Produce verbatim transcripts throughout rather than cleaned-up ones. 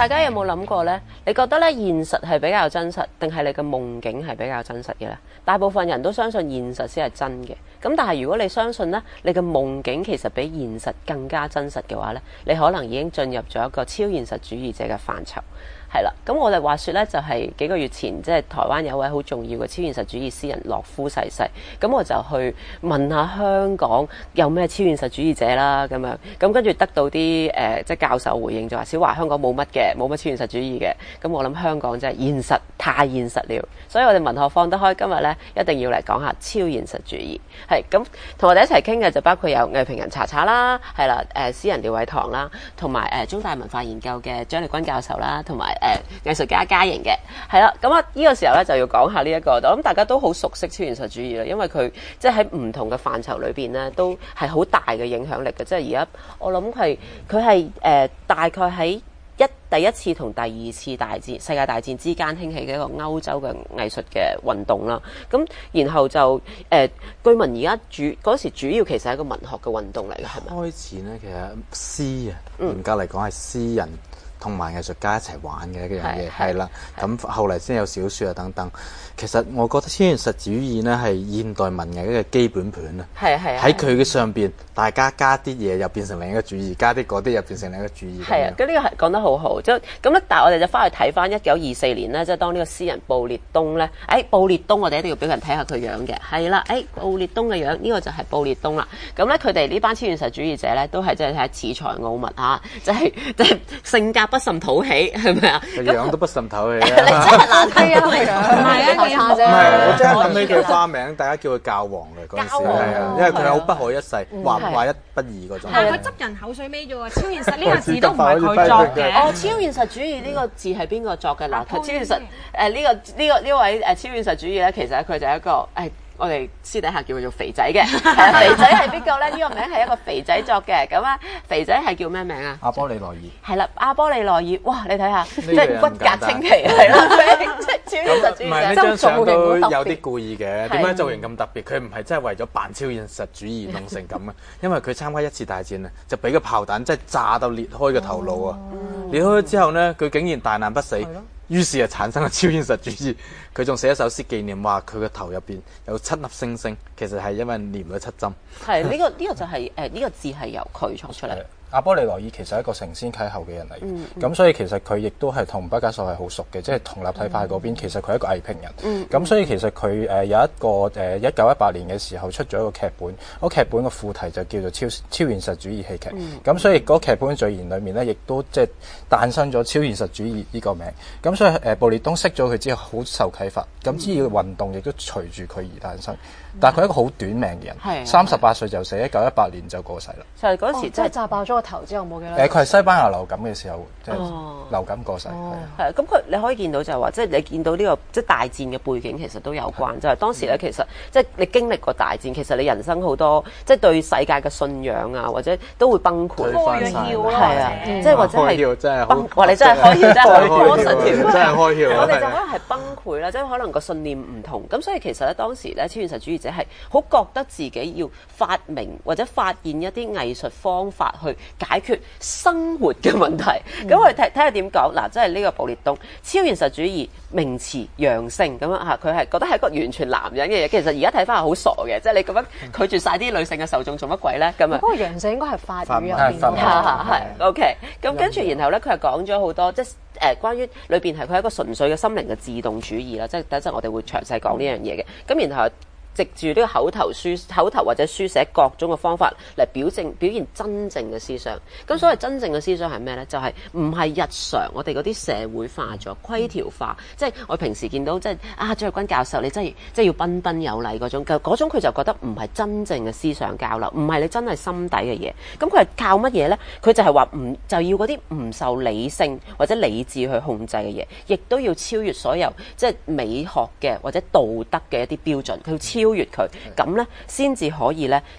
大家有冇諗過呢？你覺得咧現實係比較真實，定係你嘅夢境係比較真實嘅呢？大部分人都相信現實先係真嘅。咁但係如果你相信呢，你嘅夢境其實比現實更加真實嘅話呢，你可能已經進入咗一個超現實主義者嘅範疇。係啦，咁我哋話說咧，就係、是、幾個月前，即係台灣有位好重要嘅超現實主義詩人洛夫逝世，咁我就去問下香港有咩超現實主義者啦，咁樣，咁跟住得到啲誒、呃、即係教授回應就話，小華香港冇乜嘅，冇乜超現實主義嘅，咁我諗香港真係現實太現實了，所以我哋文學放得開今日咧，一定要嚟講下超現實主義。係咁，同我哋一齊傾嘅就包括有藝評人查查啦，係啦，誒詩人廖偉棠啦，同埋誒中大文化研究嘅張力軍教授啦，同埋誒、呃、藝術家嘉瑩嘅，係啦，咁啊呢個時候咧就要講下呢、這、一個，我諗大家都好熟悉超現實主義啦，因為佢即係喺唔同嘅範疇裏邊咧，都係好大嘅影響力嘅。即係而家我諗係佢係誒大概喺一第一次同第二次大戰世界大戰之間興起嘅一個歐洲嘅藝術嘅運動啦。咁然後就誒、呃、據聞而家主嗰時主要其實係一個文學嘅運動嚟嘅，係咪？ 開始咧其實詩啊，嚴格嚟講係詩人同埋藝術家一齊玩嘅一樣嘢，係啦。咁後嚟先有小説啊等等。其實我覺得超現實主義呢係現代文藝一個基本盤啊。係係喺佢嘅上邊，大家加啲嘢又變成另一個主義，加啲嗰啲又變成另一個主義。係啊， 咁呢個係講得好好。即係咁咧，但係我哋就翻去睇翻一九二四年咧，即係當呢個詩人布列東咧，誒、哎、布列東我哋一定要俾人睇下佢樣嘅，係啦，誒、哎、布列東嘅樣，呢、呢個就係布列東啦。咁咧佢哋呢班超現實主義者咧，都係即係睇恃才傲物嚇，即係即係性格不甚討喜，係咪啊？個樣都不甚討喜啊！你真係難睇啊！佢樣唔係啊， 唔係，我真係諗起佢花名，大家叫佢教皇嘅嗰陣時，係啊，因為佢好不可一世，話話一不二嗰種。 係佢執人口水尾啫喎，超現實呢個字都唔係佢作嘅。 哦，超現實主義呢個字係邊個作嘅？嗱，超現實誒呢個呢個呢位誒超現實主義咧，其實佢就係一個誒。我哋私底下叫佢做肥仔嘅，肥仔係邊個咧？呢、這個名係一個肥仔作嘅，咁啊，肥仔係叫咩名啊？ 阿波利內爾。係啦，阿波利內爾，哇！你睇下，即係骨骼清奇，係啦，即係超現實主義。 唔係呢張相都有啲故意嘅，點解造型咁特別？佢唔係真係為咗扮超現實主義弄成咁啊！因為佢參加一次大戰啊，就俾個炮彈即係炸到裂開個頭腦啊！哦、裂開咗之後呢，佢竟然大難不死。於是就產生咗超現實主義，佢仲寫一首詩紀念話佢個頭入邊有七粒星星，其實係因為黏咗七針。 係呢、這個呢、這個就係誒呢個字係由佢創出嚟。 阿波利內爾其實係一個承先啟後嘅人嚟，咁、嗯嗯、所以其實佢亦都係同畢加索係好熟嘅，即係同立體派嗰邊、嗯、其實佢係一個藝評人。咁、嗯、所以其實佢誒有一個誒一九一八年嘅時候出咗一個劇本，嗰劇本嘅副題就叫做超超現實主義戲劇。咁、嗯、所以嗰劇本序言裏面咧，亦都即係誕生咗超現實主義呢個名。咁所以誒布列東識咗佢之後，好受啟發。咁之後運動亦都隨住佢而誕生。但係佢係一個好短命嘅人，三十八歲就死，一九一八年就過世啦。 就係嗰時真係炸爆咗個頭之後冇幾耐。 誒，佢係西班牙流感嘅時候，即係流感過世。 係啊，咁佢你可以見到就係話，即係你見到呢個即係大戰嘅背景，其實都有關。就係當時咧，其實即係你經歷過大戰，其實你人生好多即係對世界嘅信仰啊，或者都會崩潰。 開竅咯， 係啊，即係或者係崩。哇！你真係開竅，真係開竅， 真係開竅。 我哋就可能係崩潰啦，即係可能個信念唔同。咁所以其實咧，當時咧，超現實主義者係好覺得自己要發明或者發現一啲藝術方法去解決生活嘅問題。咁、嗯、我哋睇睇下點講嗱，即係呢個布列東超現實主義名詞陽性咁樣嚇，佢係覺得係一個完全男人嘅嘢。其實而家睇翻係好傻嘅，即係你咁樣拒絕晒啲女性嘅受眾做乜鬼咧？咁啊， 嗰個陽性應該係法語入邊嘅，係 OK。咁跟住然後咧，佢係講咗好多即係誒關於裏邊係佢係一個純粹嘅心靈嘅自動主義啦。即係等一陣我哋會詳細講呢樣嘢嘅。咁然後。藉住呢個口頭書、口頭或者書寫各種嘅方法嚟表證表現真正嘅思想。咁所謂真正嘅思想係咩呢？就係唔係日常我哋嗰啲社會化咗、規條化，即係我平時見到即係啊張玉君教授你真係即係要彬彬有禮嗰種，嗰種佢就覺得唔係真正嘅思想交流，唔係你真係心底嘅嘢。咁佢係靠乜嘢呢？佢就係話唔就要嗰啲唔受理性或者理智去控制嘅嘢，亦都要超越所有即係美學嘅或者道德嘅一啲標準，佢要超。超越佢咁咧，先至可以咧就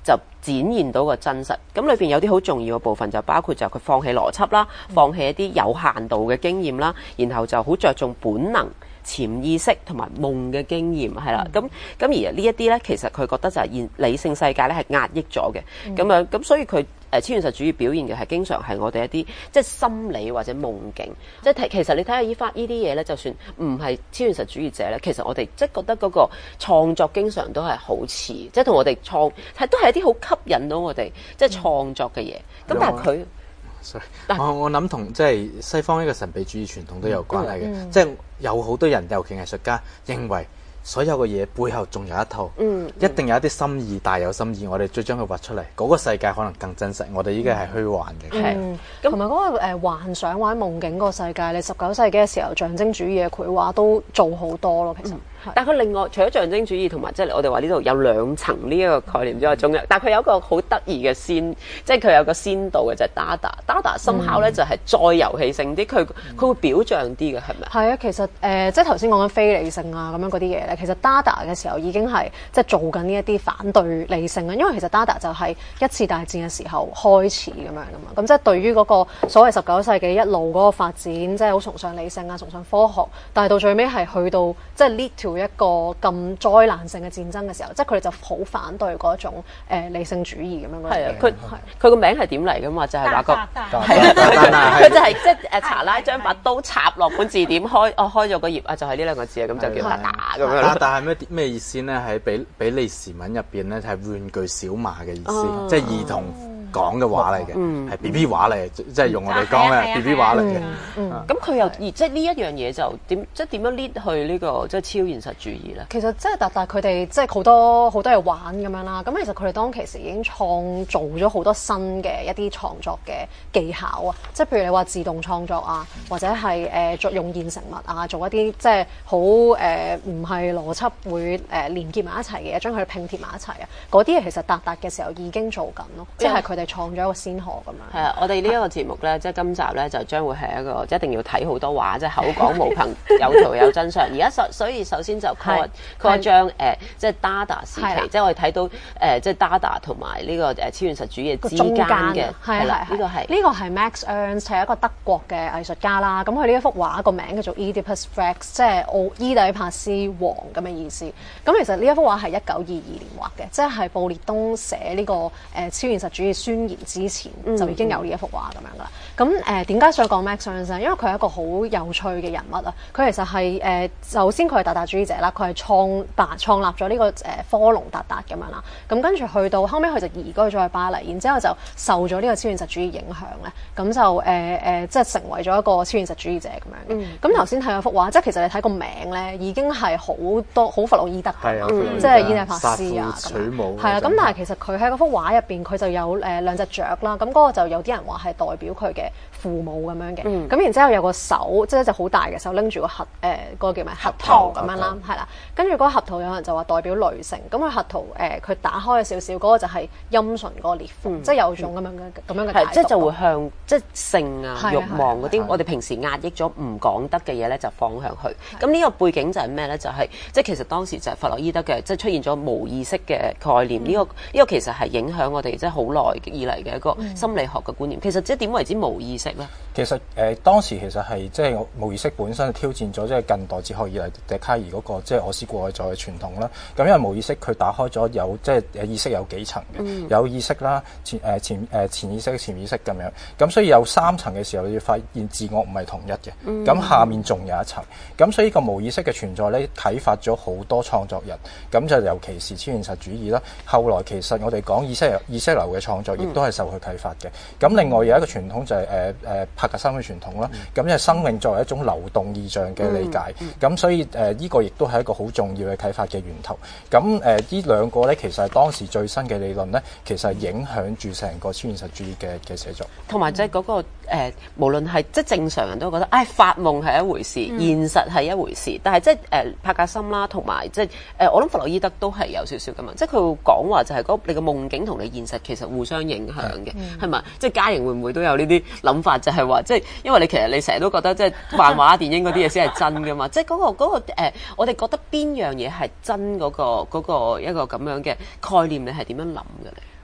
展現到個真實。咁裏邊有啲好重要嘅部分就包括就佢放棄邏輯啦，放棄一啲有限度嘅經驗啦，然後就好着重本能、潛意識同埋夢嘅經驗係啦。咁咁而呢一啲咧，其實佢覺得就係現理性世界咧係壓抑咗嘅。咁樣咁所以佢。誒超現實主義表現嘅係經常係我哋一啲即係心理或者夢境，即係其實你睇下依翻呢啲嘢咧，就算唔係超現實主義者咧，其實我哋即係覺得嗰個創作經常都係好似，即係同我哋創係都係一啲好吸引到我哋即係創作嘅嘢。咁、嗯、但係佢 ，sorry，我我諗同即係西方呢個神秘主義傳統都有關係嘅，嗯嗯、即係有好多人尤其藝術家認為。所有嘅嘢背後仲有一套，嗯嗯、一定有一啲心意，大有心意。我哋再將佢畫出嚟，嗰、那個世界可能更真實。我哋依家係虛幻嘅， 係同埋嗰個、呃、幻想或者夢境嗰個世界。你十九世紀嘅時候，象徵主義嘅繪畫都做好多咯。其實，嗯、但係佢另外除咗象徵主義同埋即係我哋話呢度有兩層呢一個概念之外，仲有，但係佢有一個好得意嘅先，即係佢有個先導嘅就係 Dada。Dada 深刻咧就係再遊戲性啲，佢佢會表象啲嘅，係咪？係啊，其實誒、呃，即係頭先講緊非理性啊咁樣嗰啲嘢咧。其實 Dada 嘅時候已經係即係做緊呢一啲反對理性啊，因為其實 Dada 就係一次大戰嘅時候開始咁樣噶嘛，咁即係對於嗰個所謂十九世紀一路嗰個發展，即係好崇尚理性啊，崇尚科學，但係到最尾係去到即係 lead to 一個咁災難性嘅戰爭嘅時候，即係佢哋就好反對嗰種誒、呃、理性主義咁樣嘅嘢。係啊，佢佢個名係點嚟噶嘛？就係話個係佢就係即係誒查拉將把刀插落本字典開，哦開咗個頁啊，就係呢兩個字啊，咁就叫 Dada 咁樣。 但係咩咩意思咧？喺比比利時文入邊咧，係玩具小馬嘅意思，哦、即係兒童講嘅話嚟嘅，係 B B 話嚟，即係用我哋講嘅 B B 話嚟嘅。 咁佢又即係呢一樣嘢就點即係點樣 lead 去呢個即係超現實主義咧？ 其實即係但但佢哋即係好多好多嘢玩咁樣啦。咁其實佢哋當其時已經創造咗好多新嘅一啲創作嘅技巧啊！即係譬如你話自動創作啊，或者係誒作用現成物啊，做一啲即係好誒唔係邏輯會誒、呃、連結埋一齊嘅嘢，將佢拼貼埋一齊啊！嗰啲嘢其實達達嘅時候已經做緊咯，即係佢哋創咗一個先河咁樣。 係啊，我哋呢一個節目咧，即係今集咧就將會係一個一定要睇好多畫，即係口講無憑，有圖有真相。而家所所以首先就 call call 一張誒，即係 Dada 時期，即係我哋睇到誒，即係 Dada 同埋呢個誒超現實主義之間嘅係啦，呢個係呢個係 Max Ernst 係一個德國嘅藝術家啦。咁佢呢一幅畫個名叫做 Oedipus Rex， 即係奧伊底帕斯王咁嘅意思。咁其實呢一幅畫係一九二二年畫嘅，即係布列東寫呢個誒超現實主義宣言之前就已經有呢一幅畫咁樣噶啦。咁誒點解想講 Max Ernst？因為佢係一個好有趣嘅人物啊。佢其實係誒、呃、首先佢係達達主義者啦，佢係創辦創立咗呢、這個誒、呃、科隆達達咁樣啦。咁跟住去到後尾，佢就移居咗去巴黎，然之後就受咗呢個超現實主義影響咧，咁就誒誒、呃呃、即係成為咗一個超現實主義者咁樣嘅。咁頭先睇嗰幅畫，即係其實你睇個名咧，已經係好多好弗洛伊德嘅，嗯、即係伊底帕斯啊咁樣。係啊，咁但係其實佢喺嗰幅畫入邊，佢就有誒、呃、兩隻雀啦。咁嗰個就有啲人話係代表佢嘅父母咁樣嘅。咁、嗯、然之後有個手，即係一隻好大嘅手拎住個核誒嗰、呃嗰個叫咩核桃咁樣啦，係啦。跟住嗰個核桃有人就話代表女性。咁佢核桃誒佢打開咗少少，嗰、嗰個就係陰唇嗰個裂縫，嗯、即係有種咁樣嘅咁樣嘅解讀。 即係就會向即係性啊、慾望嗰啲，我哋平時壓抑咗唔講得嘅嘢咧，就放向去。咁呢個背景就係咩咧？就係、是、即係其實當時就係弗洛伊德嘅，即係出現咗無意識嘅概念。呢、嗯這個呢、這個其實係影響我哋即係好耐以嚟嘅一個心理學嘅觀念。其實即係點為之無意識咧？ 其實誒、呃、當時其實係即係無意識本身挑戰咗即係近代哲學以嚟笛卡爾嗰個即係我思故我在嘅傳統啦。咁因為無意識佢打開咗有即係意識有幾層嘅，嗯、有意識啦、前誒前誒潛意識、潛意識咁樣。咁所以有三層嘅時候，你要發現自我唔係同一嘅。咁、嗯、下面仲有一層。咁所以個無意識嘅存在咧，啟發咗好多創作人。咁就尤其是超現實主義啦。後來其實我哋講意識意識流嘅創作，亦都係受佢啟發嘅。咁、嗯、另外有一個傳統就係誒誒柏格森嘅傳統啦。咁因為生命作為一種流動意象嘅理解，咁、嗯嗯、所以誒呢、呃這個亦都係一個好重要嘅啟發嘅源頭。咁誒、呃、呢兩個咧，其實係當時最新嘅理論咧，其實係影響住成個超現實主義嘅嘅寫作。 同埋即係嗰個誒、呃，無論係即係正常人都覺得，唉、哎，發夢係一回事，嗯、現實係一回事。但係即係誒柏格森啦，同埋即係誒我諗弗洛伊德都係有少少㗎嘛。即係佢會講話就係嗰你嘅夢境同你現實其實互相影響嘅，係咪、嗯？即係家人會唔會都有呢啲諗法？就係、是、話即係因為你其實你成日都覺得即係漫畫、電影嗰啲嘢先係真㗎嘛。即係嗰個嗰、嗰個呃、我哋覺得邊樣嘢係真嗰、嗰個嗰、嗰個一個咁樣嘅概念，你係點樣諗嘅咧？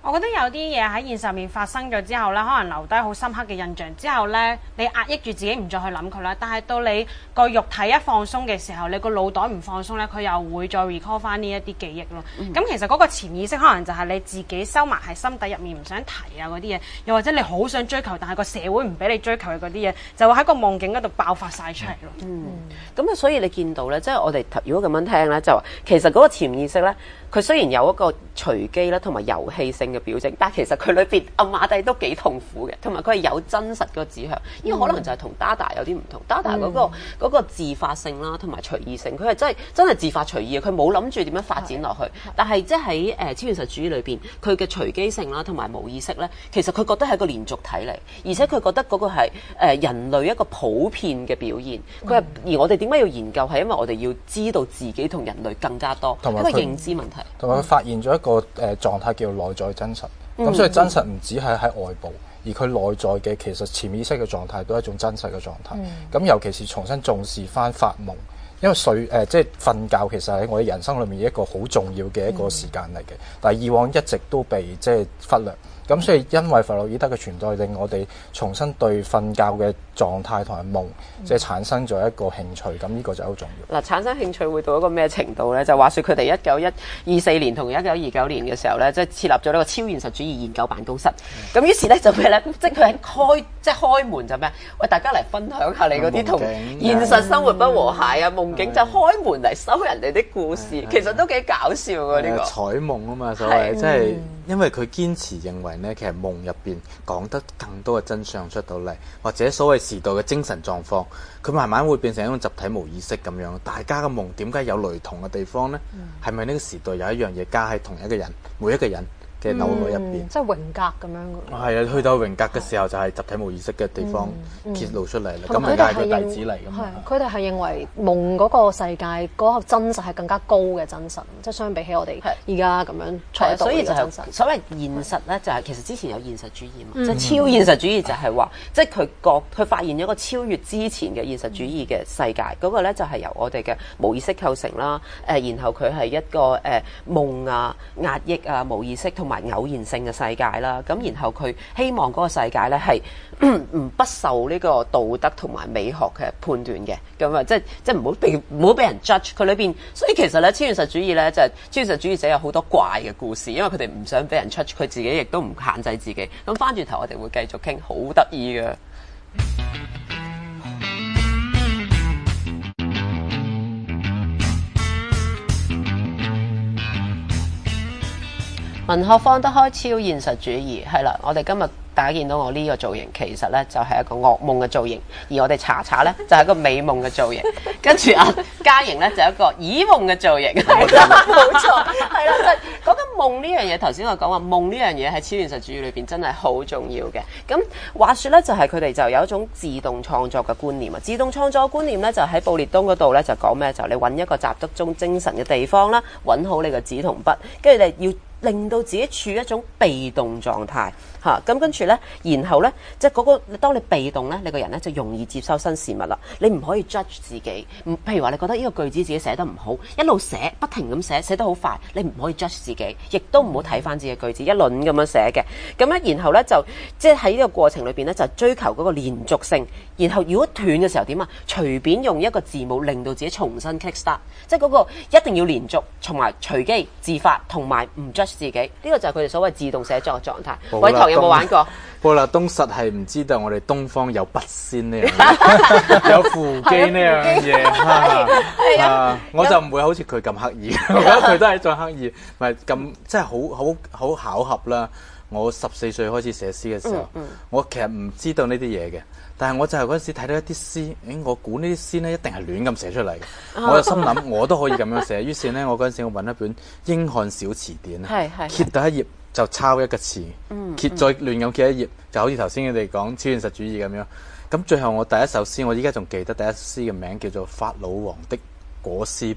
我覺得有啲嘢喺現實面發生咗之後咧，可能留低好深刻嘅印象之後咧，你壓抑住自己唔再去諗佢啦。但係到你個肉體一放鬆嘅時候，你個腦袋唔放鬆咧，佢又會再 recall 翻呢一啲記憶咯。咁、嗯、其實嗰個潛意識可能就係你自己收埋喺心底入面唔想提啊嗰啲嘢，又或者你好想追求，但係個社會唔俾你追求嘅嗰啲嘢，就會喺個夢境嗰度爆發晒出嚟咯。 嗯，咁啊、嗯，所以你見到咧，即係我哋如果咁樣聽咧，就話其實嗰個潛意識咧，佢雖然有一個隨機啦同埋遊戲性嘅表徵，但係其實佢裏邊暗馬底都幾痛苦嘅，同埋佢係有真實個指向。呢個可能就係同 Dada 有啲唔同。Dada 嗰、嗰個嗰、嗰個自發性啦，同埋隨意性，佢係真係真係自發隨意嘅，佢冇諗住點樣發展落去。但係即係喺誒超現實主義裏邊，佢嘅隨機性啦同埋無意識咧，其實佢覺得係一個連續體嚟，而且佢覺得嗰個係誒人類一個普遍嘅表現。佢係、嗯、而我哋點解要研究？係因為我哋要知道自己同人類更加多，一個認知問題。 同埋佢發現咗一個誒、呃、狀態叫做內在真實。咁、嗯、所以真實唔止係喺外部，而佢內在嘅其實潛意識嘅狀態都係一種真實嘅狀態。咁、嗯、尤其是重新重視翻發夢，因為睡誒、呃、即係瞓覺其實喺我哋人生裏面一個好重要嘅一個時間嚟嘅，嗯、但係以往一直都被即係忽略。咁所以因為弗洛伊德嘅存在，令我哋重新對瞓覺嘅狀態同埋夢，嗯、即係產生咗一個興趣。咁呢個就好重要。 嗱，產生興趣會到一個咩程度咧？就話說佢哋一九一二四年同一九二九年嘅時候咧，即係設立咗呢個超現實主義研究辦公室。咁、嗯、於是咧就咩咧？即係佢喺開即係開門就咩？喂，大家嚟分享下你嗰啲同現實生活不和諧啊夢境，就開門嚟收人哋啲故事，其實都幾搞笑㗎呢、呢個。 彩夢啊嘛，所謂即係因為佢堅持認為。其實夢入邊講得更多嘅真相出到嚟，或者所謂時代嘅精神狀況，佢慢慢會變成一種集體無意識咁樣。大家嘅夢點解有雷同嘅地方呢？係咪呢個時代有一樣嘢加喺同一個人，每一個人嘅腦海入邊， 即係榮格咁樣嘅。 係啊，去到榮格嘅時候就係集體無意識嘅地方揭露出嚟啦。咁咪係佢弟子嚟㗎嘛？ 佢哋係認為夢嗰個世界嗰個真實係更加高嘅真實，即係相比起我哋而家咁樣錯到嘅真實。 所謂現實咧，就係其實之前有現實主義嘛，即係超現實主義就係話，即係佢覺佢發現咗一個超越之前嘅現實主義嘅世界，嗰個咧就係由我哋嘅無意識構成啦。誒，然後佢係一個誒夢啊、壓抑啊、無意識同同埋偶然性嘅世界啦，咁然後佢希望嗰個世界咧係唔不受呢個道德同埋美學嘅判斷嘅，咁啊即係即係唔好被唔好俾人 judge 佢裏邊。所以其實咧超現實主義咧就係、是、超現實主義者有好多怪嘅故事，因為佢哋唔想俾人 judge，佢自己亦都唔限制自己。咁翻轉頭我哋會繼續傾，好得意嘅。文學放得開超現實主義，係啦，我哋今日大家見到我呢個造型，其實咧就係一個噩夢嘅造型，而我哋查查咧就係一個美夢嘅造型，跟住阿嘉瑩咧就係一個耳夢嘅造型，係啦，冇錯，係啦，就係講緊夢呢樣嘢。頭先我講話夢呢樣嘢喺超現實主義裏邊真係好重要嘅。咁話說咧，就係佢哋就有一種自動創作嘅觀念啊。自動創作嘅觀念咧就喺布列東嗰度咧就講咩？就你揾一個集中精神嘅地方啦，揾好你嘅紙同筆，跟住你要令到自己處於一種被動狀態嚇，咁跟住咧，然後咧，即係嗰個當你被動咧，你個人咧就容易接收新事物啦。你唔可以 judge 自己，譬如話你覺得呢個句子自己寫得唔好，一路寫不停咁寫，寫得好快，你唔可以 judge 自己，亦都唔好睇翻自己句子一輪咁樣寫嘅。咁咧，然後咧就即係喺呢個過程裏邊咧，就追求嗰個連續性。然後如果斷嘅時候點啊？隨便用一個字母令到自己重新 kick start，即係嗰個一定要連續，同埋隨機自發，同埋唔 judge自己，呢、這個就係佢哋所謂自動寫作嘅狀態。偉棠有冇玩過？ 布勒東實係唔知道我哋東方有筆仙呢樣嘢，有扶乩呢樣嘢。啊，我就唔會好似佢咁刻意，我覺得佢都係再刻意，唔係咁即係好好好巧合啦。我十四歲開始寫詩嘅時候，嗯嗯、我其實唔知道呢啲嘢嘅，但係我就係嗰陣時睇到一啲詩，誒，我估呢啲詩呢一定係亂咁寫出嚟嘅，我就心諗我都可以咁樣寫。於是呢，我嗰陣時我揾一本英漢小詞典啊，揭到一頁就抄一個詞，嗯、揭再亂咁揭一頁，就好似頭先你哋講超現實主義咁樣。咁最後我第一首詩，我依家仲記得第一詩嘅名叫做《法老王的裹屍布》。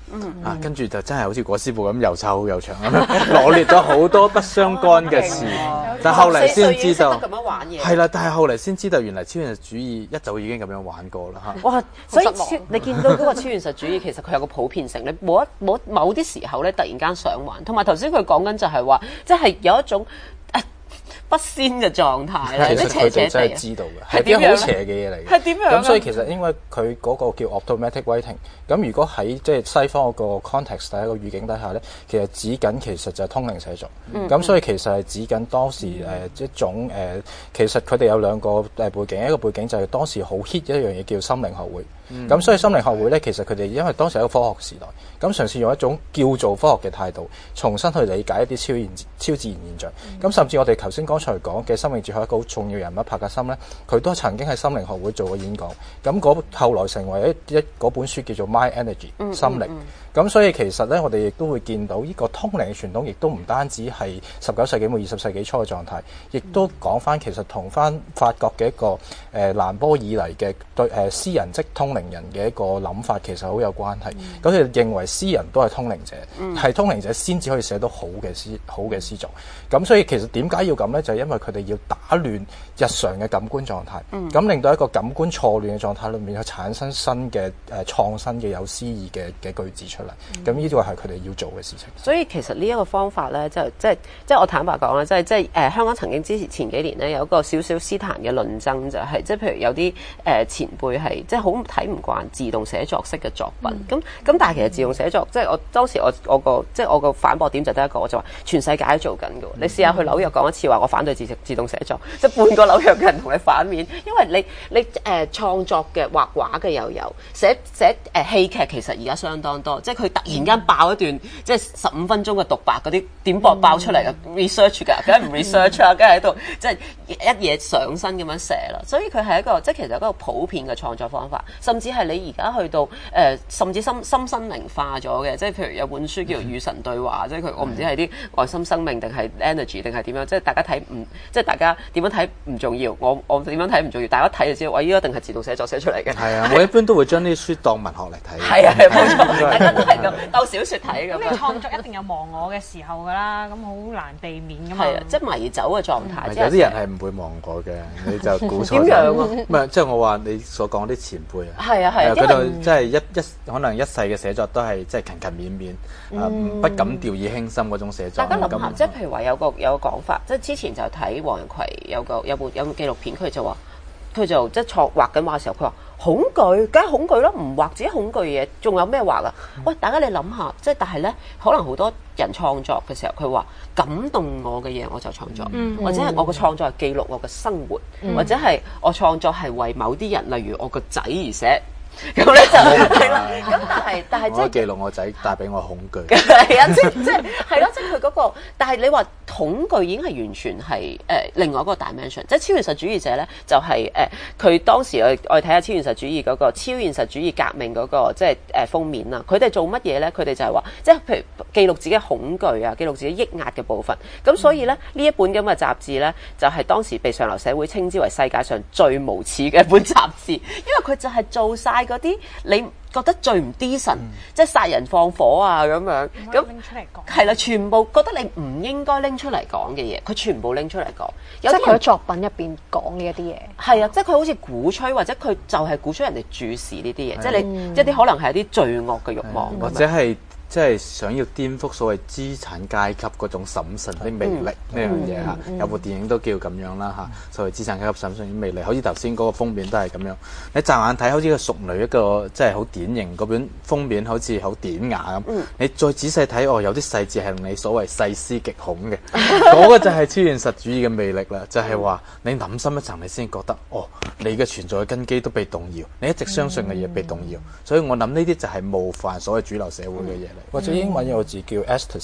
啊，跟住就真係好似裹屍布咁又臭又長咁樣，羅列咗好多不相干嘅事。但後嚟先知道， 咁樣玩嘢係啦，但係後嚟先知道原來超現實主義一早已經咁樣玩過啦嚇。 哇！所以超你見到嗰個超現實主義其實佢有個普遍性，你冇一冇某啲時候咧突然間想玩，同埋頭先佢講緊就係話，即係有一種誒不仙嘅狀態咧， 其實佢哋真係知道嘅，係啲好邪嘅嘢嚟嘅。 係點樣？ 咁所以其實因為佢嗰個叫 automatic writing，咁如果喺即係西方嗰個 context 底下個語境底下咧，其實指緊其實就係通靈寫作。咁、嗯、所以其實係指緊當時誒、嗯呃、一種誒、呃，其實佢哋有兩個誒背景，一個背景就係當時好 hit 一樣嘢叫心靈學會。咁、嗯、所以心靈學會咧，其實佢哋因為當時係一個科學時代，咁嘗試用一種叫做科學嘅態度，重新去理解一啲超現超自然現象。咁、嗯、甚至我哋頭先剛才講嘅生命哲學一個好重要人物帕格森咧，佢都曾經喺心靈學會做過演講。咁嗰後來成為一一嗰本書叫做 My Energy、嗯、心靈。咁、嗯、所以其實咧，我哋亦都會見到呢個通靈嘅傳統，亦都唔單止係十九世紀末二十世紀初嘅狀態，亦都講翻其實同翻法國嘅一個誒、呃、蘭波爾尼嘅對誒詩人即通靈人嘅一個諗法，其實好有關係。咁佢哋認為詩人都係通靈者，係、嗯、通靈者先至可以寫到好嘅詩好嘅詩作。咁所以其實點解要咁咧？就係、是、因為佢哋要打亂日常嘅感官狀態，咁、嗯、令到一個感官錯亂嘅狀態裏面去產生新嘅誒、呃、創新嘅有詩意嘅嘅句子出嚟。咁呢個係佢哋要做嘅事情。 所以其實呢一個方法咧，就即係即係我坦白講啦，即係即係誒香港曾經之前前幾年咧有一個少少詩壇嘅論爭，就係、是、即係譬如有啲誒、呃、前輩係即係好睇唔慣自動寫作式嘅作品。咁咁、嗯、但係其實自動寫作，即係我當時我我個即係我個反駁點就得一個，我就話全世界都做緊嘅。你試下去紐約講一次話我反對自自動寫作，即係半個紐約嘅人同你反面，因為你你誒、呃、創作嘅畫畫嘅又有寫寫誒戲劇，其實而家相當多，即係佢突然間爆一段即係十五分鐘嘅獨白嗰啲點播爆出嚟嘅 research 㗎，梗係唔 research 啦，梗係喺度即係一嘢上身咁樣寫啦。所以佢係一個即係其實一個普遍嘅創作方法，甚至係你而家去到誒、呃、甚至深深生靈化咗嘅，即係譬如有本書叫做《與神對話》，即係佢我唔知係啲外心生命定係 energy 定係點樣，即係大家睇唔即係大家點樣睇唔重要，我我點樣睇唔重要，大家睇就知道，我依家一定係自動寫作寫出嚟嘅。 係啊，我一般都會將啲書當文學嚟睇。 係啊，冇錯，大家都係咁當小説睇咁。 咁你創作一定有忘我嘅時候㗎啦，咁好難避免㗎嘛。 係啊，即係迷走嘅狀態。 有啲人係唔會忘我嘅，你就估錯。 點樣啊？ 唔係，即係我話你所講啲前輩啊。 係啊係啊， 佢哋即係一一可能一世嘅寫作都係即係勤勤勉勉，啊不敢掉以輕心嗰種寫作。 大家諗下，即係譬如話有個有個講法，即係之前就睇黃仁葵有個有部有部紀錄片，佢就話佢就即係創畫緊畫嘅時候，佢話恐懼，梗係恐懼啦，唔畫自己恐懼嘢，仲有咩畫啊？喂，大家你諗下，即係但係咧，可能好多人創作嘅時候，佢話感動我嘅嘢我就創作，嗯、或者係我嘅創作係記錄我嘅生活，嗯、或者係我創作係為某啲人，例如我個仔而寫。咁咧就係啦，咁但係但係即係記錄我仔帶俾我恐懼。 係啊，即即係咯，即係佢嗰個。但係你話恐懼已經係完全係誒、呃、另外一個 dimension。即係超現實主義者咧，就係誒佢當時我我哋睇下超現實主義嗰、嗰個超現實主義革命嗰、嗰個即係誒封面啦。佢哋做乜嘢咧？佢哋就係話，即係譬如記錄自己恐懼啊，記錄自己抑壓嘅部分。咁所以咧呢、嗯、一本咁嘅雜誌咧，就係、是、當時被上流社會稱之為世界上最無恥嘅一本雜誌，因為佢就係做晒。嗰啲你覺得最唔 decent，嗯、即係殺人放火啊咁樣，咁拎出嚟講係啦，全部覺得你唔應該拎出嚟講嘅嘢，佢全部拎出嚟講。有即係佢喺作品入邊講呢一啲嘢。 係啊，即係佢好似鼓吹，或者佢就係鼓吹人哋注視呢啲嘢，嗯、即係你一啲可能係一啲罪惡嘅慾望， 或者係。即係想要顛覆所謂資產階級嗰種審慎啲魅力呢樣嘢嚇，有部電影都叫咁樣啦嚇。所謂資產階級審慎啲魅力，好似頭先嗰個封面都係咁樣。你乍眼睇好似個淑女一個，即係好典型嗰本封面，好似好典雅咁。嗯、你再仔細睇，哦，有啲細節係令你所謂細思極恐嘅，嗰個就係超現實主義嘅魅力啦。就係、是、話你諗深一層，你先覺得哦，你嘅存在嘅根基都被動搖，你一直相信嘅嘢被動搖。所以我諗呢啲就係冒犯所謂主流社會嘅嘢。 或者英文有個字叫 ecstasy，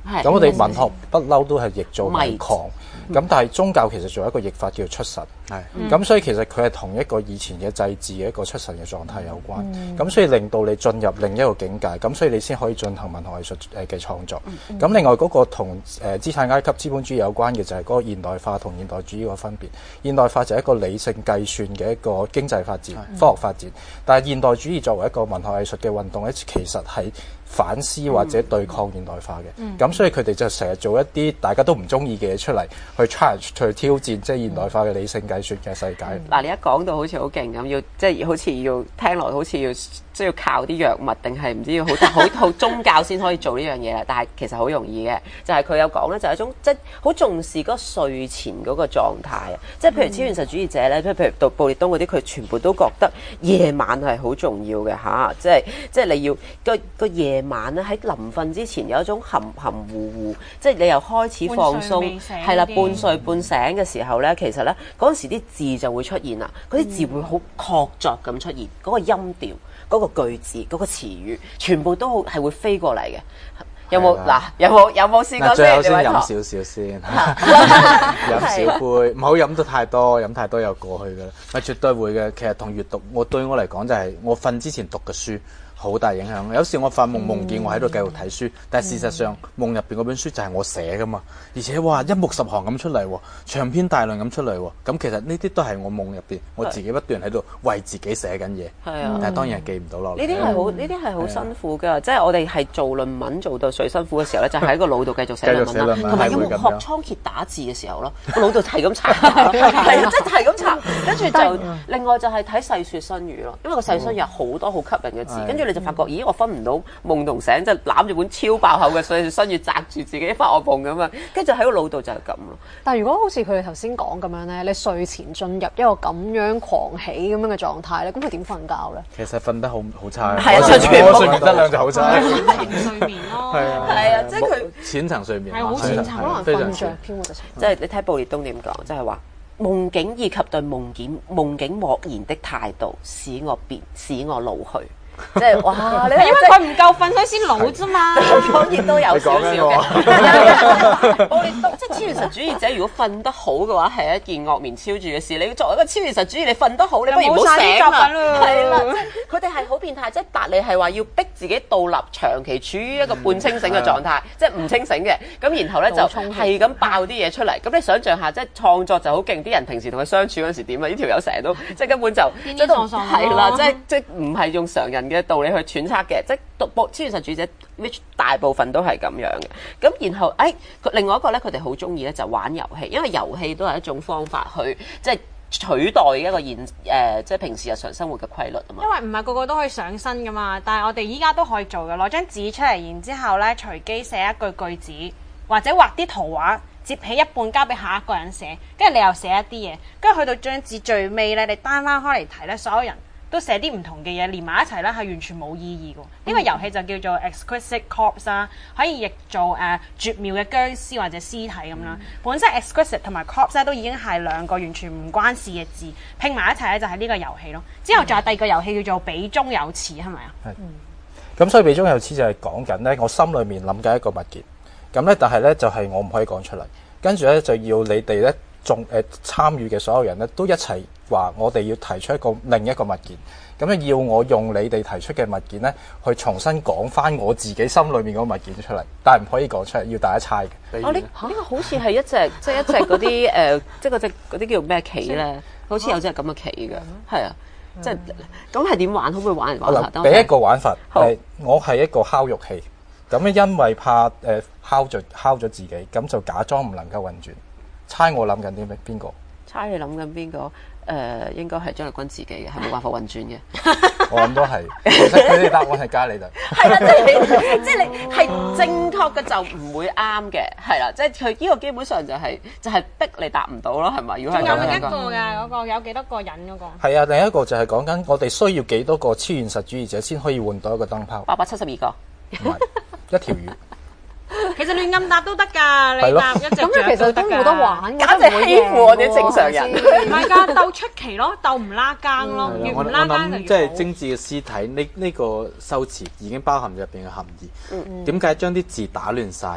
係咁我哋文學不嬲都係譯做迷迷狂。咁但係宗教其實仲有一個譯法叫做出神， 係咁所以其實佢係同一個以前嘅祭祀嘅一個出神嘅狀態有關，咁所以令到你進入另一個境界，咁所以你先可以進行文學藝術誒嘅創作。咁另外嗰個同誒資產階級資本主義有關嘅就係嗰個現代化同現代主義個分別。現代化就係一個理性計算嘅一個經濟發展、科學發展，但係現代主義作為一個文學藝術嘅運動咧，其實係反思或者對抗現代化嘅。咁、嗯、所以佢哋就成日做一啲大家都唔中意嘅嘢出嚟，去 challenge 去挑戰即係現代化嘅理性計算嘅世界。 嗱、嗯，你一講到好似好勁咁，要即係好似要聽落好似要即係要靠啲藥物，定係唔知要好好好宗教先可以做呢樣嘢啦。但係其實好容易嘅，就係、是、佢有講咧，就係、是、一種即係好重視嗰個睡前嗰個狀態啊。即係譬如超現實主義者咧，譬如杜布列東嗰啲，佢全部都覺得夜晚係好重要嘅嚇，即係即係你要個個夜晚咧喺臨瞓之前有一種含含糊糊，即係你又開始放鬆，係啦，半睡半醒嘅時候咧，其實咧嗰陣時啲字就會出現啦，嗰啲字會好確鑿咁出現，嗰、嗰個音調、嗰、嗰個句子、嗰、嗰個詞語，全部都好係會飛過嚟嘅。有冇嗱？有冇有冇試過？ 最後先飲少少先，飲少杯，唔好飲得太多，飲太多又過去噶啦。咪絕對會嘅。其實同閱讀，我對我嚟講就係我瞓之前讀嘅書。好大影響。有時我發夢夢見我喺度繼續睇書，嗯、但係事實上夢入邊嗰本書就係我寫噶嘛，而且哇一目十行咁出嚟喎，長篇大論咁出嚟喎。咁其實呢啲都係我夢入邊我自己不斷喺度為自己寫緊嘢。係啊，但係當然係記唔到落嚟。呢啲係好呢啲係好辛苦㗎，即係我哋係做論文做到最辛苦嘅時候咧，就喺個腦度繼續寫論文啦，同埋有冇學倉頡打字嘅時候咯，個腦度係咁查，係啊，即係咁查，跟住就另外就係睇細說新語咯，因為個細說有好多好吸引嘅字，跟住你就發覺，咦，我分唔到夢同醒，即係攬住本超爆厚嘅細說新語，擲住自己發惡夢咁啊，跟住喺個腦度就係咁咯。 但係如果好似佢哋頭先講咁樣咧，你睡前進入一個咁樣狂喜咁樣嘅狀態咧，咁佢點瞓覺咧？ 其實瞓得好好差， 係啊， 我睡眠質量就好差， 淺層睡眠咯， 係啊， 係啊，即係佢淺層睡眠， 係好淺層， 可能瞓着偏嘅情況。 即係你睇布列東點講，即係話。夢境以及對夢境夢境漠然的態度，使我變，使我老去。即係哇！你係因為佢唔夠瞓，所以先老啫嘛。 當然都有少少嘅。布列東即係超現實主義者，如果瞓得好嘅話，係一件惡眠超住嘅事。你作為一個超現實主義，你瞓得好，你不如唔好醒啦。係啦，即係佢哋係好變態，即係達利係話要逼自己倒立，長期處於一個半清醒嘅狀態，即係唔清醒嘅。咁然後咧就係咁爆啲嘢出嚟。咁你想象下，即係創作就好勁。啲人平時同佢相處嗰陣時點啊？呢條友成日都即係根本就癲癲喪喪係啦，即係即係唔係用常人嘅道理去揣測嘅，即係讀超現實主義者 which 大部分都係咁樣嘅。咁然後誒、哎，另外一個咧，佢哋好中意咧就玩遊戲，因為遊戲都係一種方法去即係取代一個現誒、呃、即係平時日常生活嘅規律啊嘛。 因為唔係個個都可以上身噶嘛，但係我哋依家都可以做嘅，攞張紙出嚟，然之後咧隨機寫一句句子，或者畫啲圖畫，摺起一半交俾下一個人寫，跟住你又寫一啲嘢，跟住去到張紙最尾咧，你單翻開嚟睇咧，所有人都寫啲唔同嘅嘢，連埋一齊咧係完全冇意義嘅。呢、嗯、個遊戲就叫做 Exquisite Corpse 啦，可以譯做誒、呃、絕妙嘅僵屍或者屍體咁啦。嗯、本身 Exquisite 同埋 Corpse 咧都已經係兩個完全唔關事嘅字，拼埋一齊咧就係呢個遊戲咯。之後仲有第二個遊戲叫做比中有詞，係咪啊？係。 咁、嗯、所以比中有詞就係講緊咧，我心裏面諗緊一個物件，咁咧但係咧就係、是、我唔可以講出嚟，跟住咧就要你哋咧眾誒參與嘅所有人咧都一齊話我哋要提出一個另一個物件，咁咧要我用你哋提出嘅物件咧去重新講翻我自己心裏面嗰個物件出嚟，但係唔可以講出嚟，要大家猜嘅。 哦，呢呢個好似係一隻即係一隻嗰啲誒，即係嗰隻嗰啲叫咩棋咧？好似有隻咁嘅棋嘅，係啊，即係咁係點玩？可唔可以玩嚟玩下？ 俾一個玩法，誒，我係一個烤肉器，咁咧因為怕誒烤咗烤咗自己，咁就假裝唔能夠運轉。猜我諗緊啲咩？邊個？ 猜你諗緊邊個？誒、呃，應該係張力軍自己嘅，係冇辦法運轉嘅。 我諗都係。其實佢哋答案係加你哋。 係啦，即係你，即係你係正確嘅就唔會啱嘅，係啦，即係佢呢個基本上就係、是、就係、是、逼你答唔到咯，係咪？如果係咁樣。 仲有另一個㗎，嗰、那個有幾多個人嗰、那個？ 係啊，另一個就係講緊我哋需要幾多個超現實主義者先可以換到一個燈泡？ 八百七十二個。 唔係一條魚。 其實亂咁答都得㗎，你答一隻雀咁其實都冇得玩， 簡直欺負我哋正常人。 唔係㗎，鬥出奇咯，鬥唔拉更咯，越唔拉更就越好。 即係精緻嘅屍體，呢呢個修辭已經包含入邊嘅含義。點解將啲字打亂晒？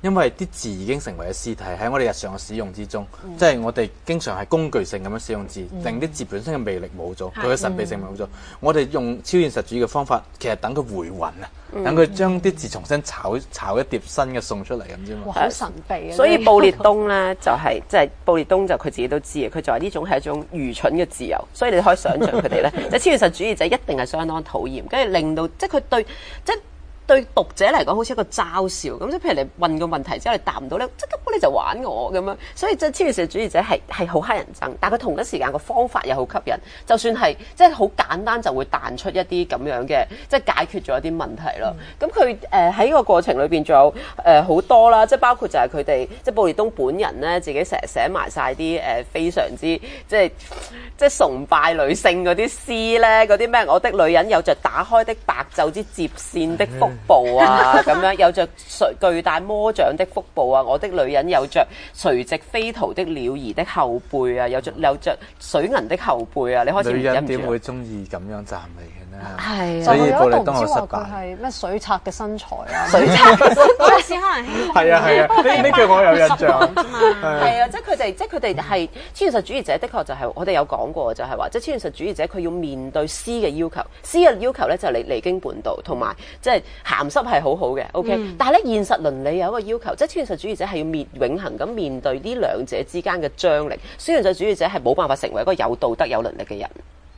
因為啲字已經成為咗屍體喺我哋日常嘅使用之中，嗯、即係我哋經常係工具性咁樣使用字，嗯、令啲字本身嘅魅力冇咗，佢嘅、嗯、神秘性冇咗。嗯、我哋用超現實主義嘅方法，其實等佢回魂啊，嗯、等佢將啲字重新炒炒一碟新嘅餸出嚟咁啫嘛。 哇，好神秘啊！ 所以布列東咧就係即係布列東就佢自己都知嘅，佢就話呢種係一種愚蠢嘅自由，所以你可以想象佢哋咧，即係超現實主義者一定係相當討厭，跟住令到即係佢對即係。對讀者嚟講好似一個嘲笑咁，即係譬如你問個問題之後你答唔到咧，即根本你就玩我咁樣，所以即係超現實主義者係係好乞人憎，但係佢同一時間個方法又好吸引，就算係即係好簡單就會彈出一啲咁樣嘅，即係解決咗一啲問題咯。咁佢誒喺個過程裏邊仲有誒好、呃、多啦，即係包括就係佢哋即係布列東本人咧，自己成日寫埋晒啲誒非常之即係即係崇拜女性嗰啲詩咧，嗰啲咩我的女人有着打開的白晝之接線的腹部啊，咁樣有着巨大魔掌的腹部啊，我的女人有着垂直飛圖的鳥兒的後背啊，有着有着水銀的後背啊，你開始女人點會中意咁樣讚美嘅呢？ 係， 所以布列東我好失敗。 佢係咩水賊嘅身材啊？ 水賊嗰陣時可能興係啊係啊，呢呢句我有印象。 係啊，即係佢哋，即係佢哋係超現實主義者，的確就係我哋有講過，就係話，即係超現實主義者佢要面對詩嘅要求，詩嘅要求咧就係離離經叛道，同埋即係鹹濕係好好嘅 ，OK、嗯。但係咧現實倫理有一個要求，即係超現實主義者係要面永恆咁面對呢兩者之間嘅張力，超現實主義者係冇辦法成為一個有道德、有能力嘅人。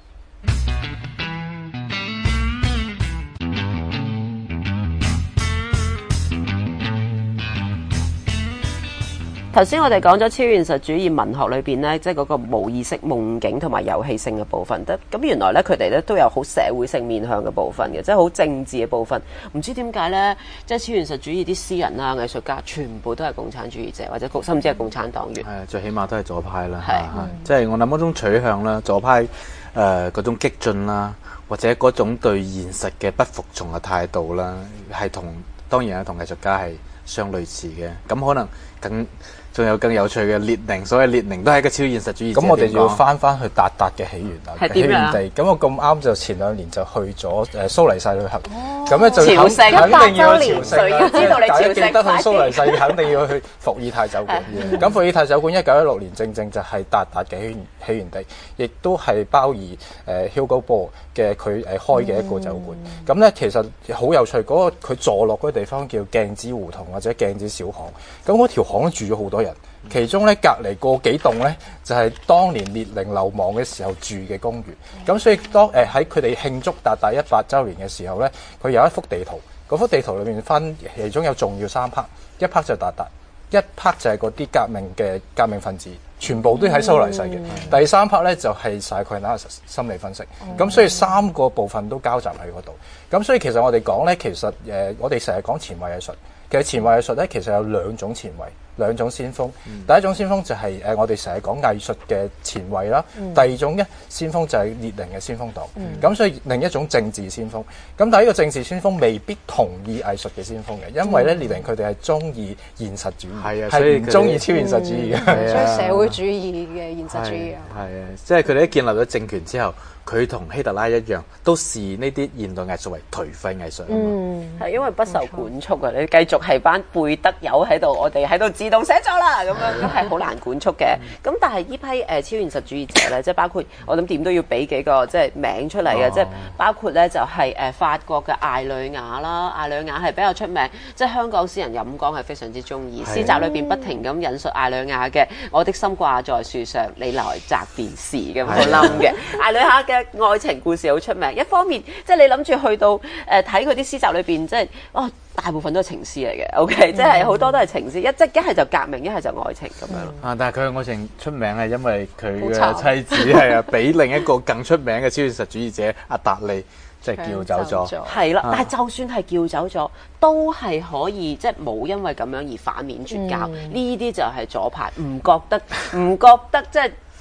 頭先我哋講咗超現實主義文學裏邊咧，即係嗰個無意識夢境同埋遊戲性嘅部分。得咁原來咧，佢哋咧都有好社會性面向嘅部分嘅，即係好政治嘅部分。唔知點解咧，即係超現實主義啲詩人啊、藝術家，全部都係共產主義者，或者甚至係共產黨員。 係，最起碼都係左派啦。 係， 即係我諗嗰種取向啦，左派誒嗰、呃、種激進啦，或者嗰種對現實嘅不服從嘅態度啦，係同當然係同藝術家係相類似嘅。咁可能更仲有更有趣嘅列寧，所謂列寧都係一個超現實主義者。 咁我哋要翻翻去達達嘅起源啦，起源地。咁我咁啱就前兩年就去咗誒蘇黎世旅行，咁咧、哦、就肯朝聖肯定要去朝聖啦。 要知道你朝聖， 記得去蘇黎世肯定要去伏爾泰酒館。咁伏爾泰酒館一九一六年正正就係達達嘅起源起源地，亦都係鮑爾誒、呃、Hugo Ball 嘅佢誒開嘅一個酒館。咁咧、嗯、其實好有趣，嗰、那個佢坐落嗰個地方叫鏡子胡同或者鏡子小巷。咁嗰條巷都住咗好多人。其中咧隔離個幾棟咧就係、是、當年列寧流亡嘅時候住嘅公寓，咁所以當誒喺佢哋慶祝達達一百週年嘅時候咧，佢有一幅地圖，嗰幅地圖裏面分其中有重要三 part， 一 part 就達達，一 part 就係嗰啲革命嘅革命分子，全部都喺蘇黎世嘅，嗯、第三 part 咧就係 psychoanalysis 心理分析，咁、嗯、所以三個部分都交集喺嗰度，咁所以其實我哋講咧，其實誒、呃、我哋成日講前衛藝術，其實前衛藝術咧其實有兩種前衛。兩種先鋒，嗯、第一種先鋒就係、是、誒、呃、我哋成日講藝術嘅前衛啦，嗯、第二種咧先鋒就係列寧嘅先鋒黨，咁、嗯、所以另一種政治先鋒，咁但係呢個政治先鋒未必同意藝術嘅先鋒嘅，因為咧、嗯、列寧佢哋係中意現實主義，係唔中意超現實主義嘅， 嗯、所以社會主義嘅現實主義啊， 係啊，即係佢哋一建立咗政權之後。佢同希特拉一樣，都視呢啲現代藝術為頹廢藝術啊嘛。 嗯，係因為不受管束啊！你繼續係班貝德友喺度，我哋喺度自動寫作啦，咁樣都係好難管束嘅。咁、嗯、但係呢批誒、呃、超現實主義者咧，即係包括我諗點都要俾幾個即係名出嚟嘅，即係、哦、包括咧就係、是、誒、呃、法國嘅艾呂雅啦，艾呂雅係比較出名，即係香港詩人飲講係非常之中意，詩集裏邊不停咁引述艾呂雅嘅《我的心掛在樹上，你來摘便是》咁好冧嘅。艾呂雅嘅愛情故事好出名，一方面即係你諗住去到誒睇佢啲詩集裏邊，即係哦大部分都係情詩嚟嘅 ，OK，、嗯、即係好多都係情詩，一即一係就革命，一係就愛情咁樣咯。啊， 但係佢嘅愛情出名係因為佢嘅妻子係啊，俾另一個更出名嘅超現實主義者阿達利即係、就是、叫走咗。 係啦，但係就算係叫走咗，都係可以即係冇因為咁樣而反面絕交。呢啲、嗯、就係左派，唔覺得唔覺得即係。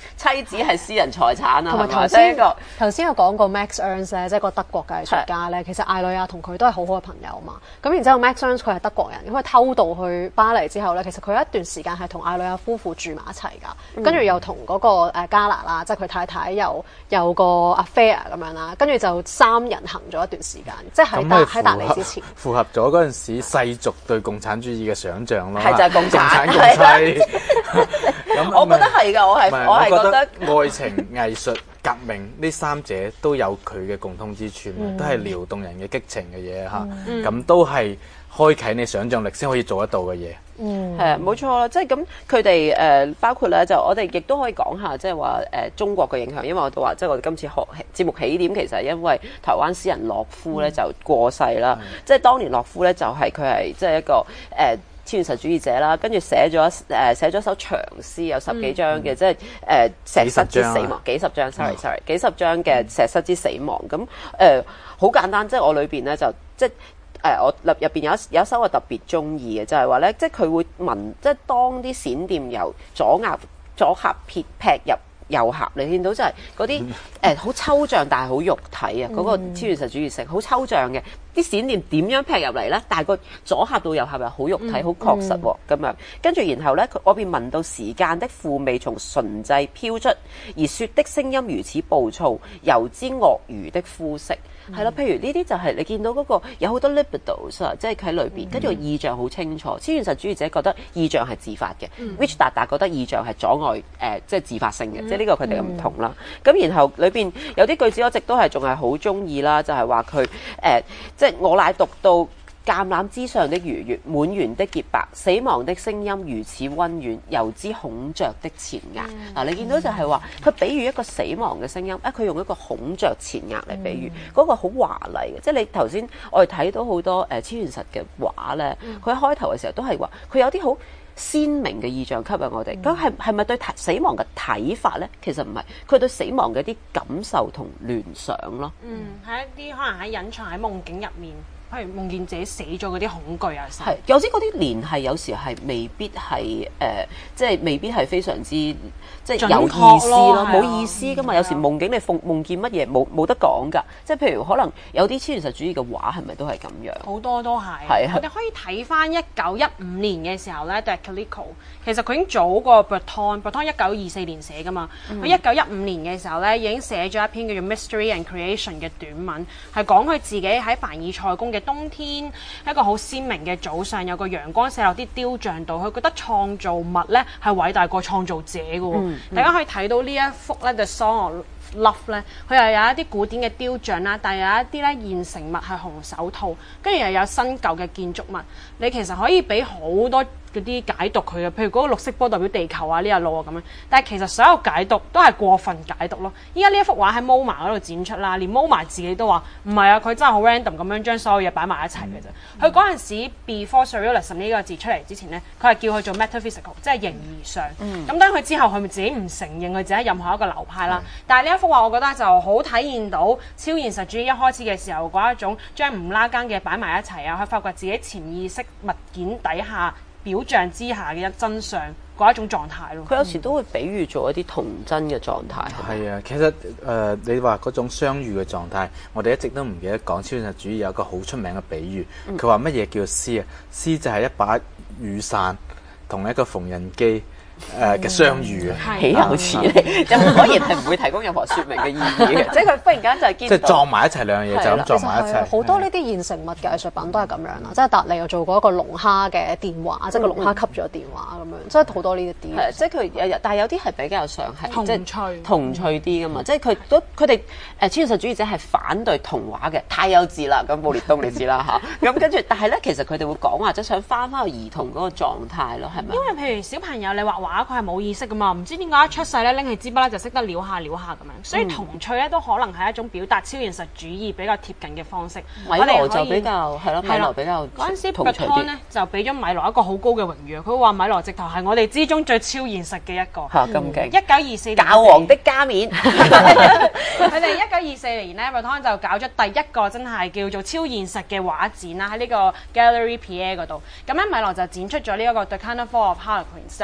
妻子係私人財產啊， 同埋係嘛？ 頭先呢個頭先有講過 Max Ernst 咧，即係個德國嘅藝術家咧，其實艾蕾亞同佢都係好好嘅朋友嘛。咁然之後 Max Ernst 佢係德國人，咁佢偷渡去巴黎之後咧，其實佢有一段時間係同艾蕾亞夫婦住埋一齊㗎，跟住又同嗰個誒加拿啦，即係佢太太又有個 affair 咁樣啦，跟住就三人行咗一段時間，即係喺達喺達利之前， 符合咗嗰陣時世俗對共產主義嘅想像咯， 係就係共產共妻。咁我覺得係㗎，我係唔係我係覺覺得得愛情、藝術、革命呢三者都有佢嘅共通之處，都係撩動人嘅激情嘅嘢嚇，咁都係開啟你想像力先可以做得到嘅嘢。 嗯， 係啊，冇錯啦，即係咁佢哋誒包括咧，就我哋亦都可以講下，即係話誒中國嘅影響，因為我都話即係我哋今次學節目起點其實係因為台灣詩人洛夫咧就過世啦， 嗯、 即係當年洛夫咧就係佢係即係一個誒。呃超現實主義者啦，跟住寫咗誒寫咗首長詩，有十幾章嘅，嗯、即係誒、呃、石室之死亡，幾十章，sorry sorry，幾十章嘅石室之死亡。咁誒好簡單，即係我裏邊咧就即係誒、呃、我入入邊有一有一首我特別中意嘅，就係話咧，即係佢會聞，即係當啲閃電由左額左合撇劈入右合，你見到就係嗰啲誒好抽象但係好肉體啊，嗰、嗰個超現實主義性好抽象嘅。啲閃電點樣劈入嚟咧？但係個左合到右合又好肉體，好、嗯、確實喎咁樣。跟住然後咧，我便聞到時間的腐味從唇際飄出，而雪的聲音如此暴躁，猶知鱷魚的膚色。係啦、嗯，譬如呢啲就係你見到嗰個有好多 libidos 啊，即係佢喺裏邊，跟住個意象好清楚。超現實主義者覺得意象係自發嘅、嗯、，Rich 達達覺得意象係阻礙誒、呃，即係自發性嘅，嗯、即係呢個佢哋嘅唔同啦。咁、嗯、然後裏邊有啲句子我一直都係仲係好中意啦，就係話佢誒。呃即係我乃讀到橄欖枝上的愉悅，滿園的潔白，死亡的聲音如此溫軟，猶知孔雀的前額。嗱、嗯啊，你見到就係話佢比喻一個死亡嘅聲音，啊，佢用一個孔雀前額嚟比喻，嗰、嗯、個好華麗嘅。即係你頭先我哋睇到好多誒、呃、超現實嘅畫咧，佢喺開頭嘅時候都係話佢有啲好鮮明嘅意象吸引我哋。咁係係咪對死亡嘅睇法咧？其實唔係，佢對死亡嘅一啲感受同聯想咯。 嗯，係一啲可能喺隱藏喺夢境入面，譬如夢見自己死咗嗰啲恐懼啊。 係有啲嗰啲聯繫，有時係未必係誒、呃，即係未必係非常之即係有意思咯，冇意思噶嘛。嗯、有時夢境你夢夢見乜嘢冇冇得講㗎。即係譬如可能有啲超現實主義嘅畫係咪都係咁樣？ 好多都係。係啊，我哋可以睇翻一九一五年嘅時候咧 De Chirico 其實佢已經早過 Breton，Breton 一九二四年寫㗎嘛。佢一九一五年嘅時候咧，已經寫咗一篇叫做 Mystery and Creation 嘅短文，係講佢自己喺凡爾賽宮嘅冬天，一個好鮮明嘅早上，有個陽光射落啲雕像度，佢覺得創造物咧係偉大過創造者㗎喎。嗯嗯、大家可以睇到呢一幅咧 The Song of Love 咧，佢又有一啲古典嘅雕像啦，但係有一啲咧現成物係紅手套，跟住又有新舊嘅建築物，你其實可以俾好多嗰啲解讀佢嘅，譬如嗰個綠色波代表地球啊，呢個路啊咁樣，但係其實所有解讀都係過分解讀咯。依家呢一幅畫喺 MoMA 嗰度展出啦，連 MoMA 自己都話唔係啊，佢真係好 random 咁樣將所有嘢擺埋一齊嘅啫。佢嗰陣時 before surrealism 呢個字出嚟之前咧，佢係叫佢做 metaphysical， 即係形而上。咁當然佢之後佢咪自己唔承認佢自己任何一個流派啦。嗯、但係呢一幅畫我覺得就好體現到超現實主義一開始嘅時候嗰一種將唔拉更嘅擺埋一齊啊，去發掘自己潛意識物件底下表象之下嘅一真相嗰一種狀態咯。佢有時都會比喻做一啲童真嘅狀態。係啊、嗯，其實誒、呃、你話嗰種相遇嘅狀態，我哋一直都唔記得講超現實主義有一個好出名嘅比喻。佢話乜嘢叫詩啊？詩就係一把雨傘同一個縫紉機誒嘅相遇啊，豈有此理！就果然係唔會提供任何説明嘅意義嘅，即係佢忽然間就係見即係撞埋一齊兩樣嘢就咁撞埋一齊。好多呢啲現成物嘅藝術品都係咁樣啦，即係達利又做過一個龍蝦嘅電話，即係個龍蝦吸咗電話咁樣，即係好多呢一啲。係，即係佢有，但係有啲係比較上係童趣、童趣啲噶嘛，即係佢都佢哋誒超現實主義者係反對童話嘅，太幼稚啦。咁布列東你知啦嚇，咁跟住，但係咧其實佢哋會講話即係想翻返去兒童嗰個狀態咯，係咪？因為譬如小朋友你畫畫。佢係冇意識噶嘛，唔知點解一出世咧拎起支筆咧就識得撩下撩下咁樣，所以童趣咧都可能係一種表達超現實主義比較貼近嘅方式。米羅就比較係咯，米羅比較嗰陣時 Breton 咧就俾咗米羅一個好高嘅榮譽，佢話米羅直頭係我哋之中最超現實嘅一個。嚇咁勁！一九二四年教皇的加冕，佢哋一九二四年咧 Breton 就搞咗第一個真係叫做超現實嘅畫展啦，喺呢個 Gallery Pierre 嗰度。咁咧米羅就展出咗呢一個 The Carnival of Harlequins，就係講一個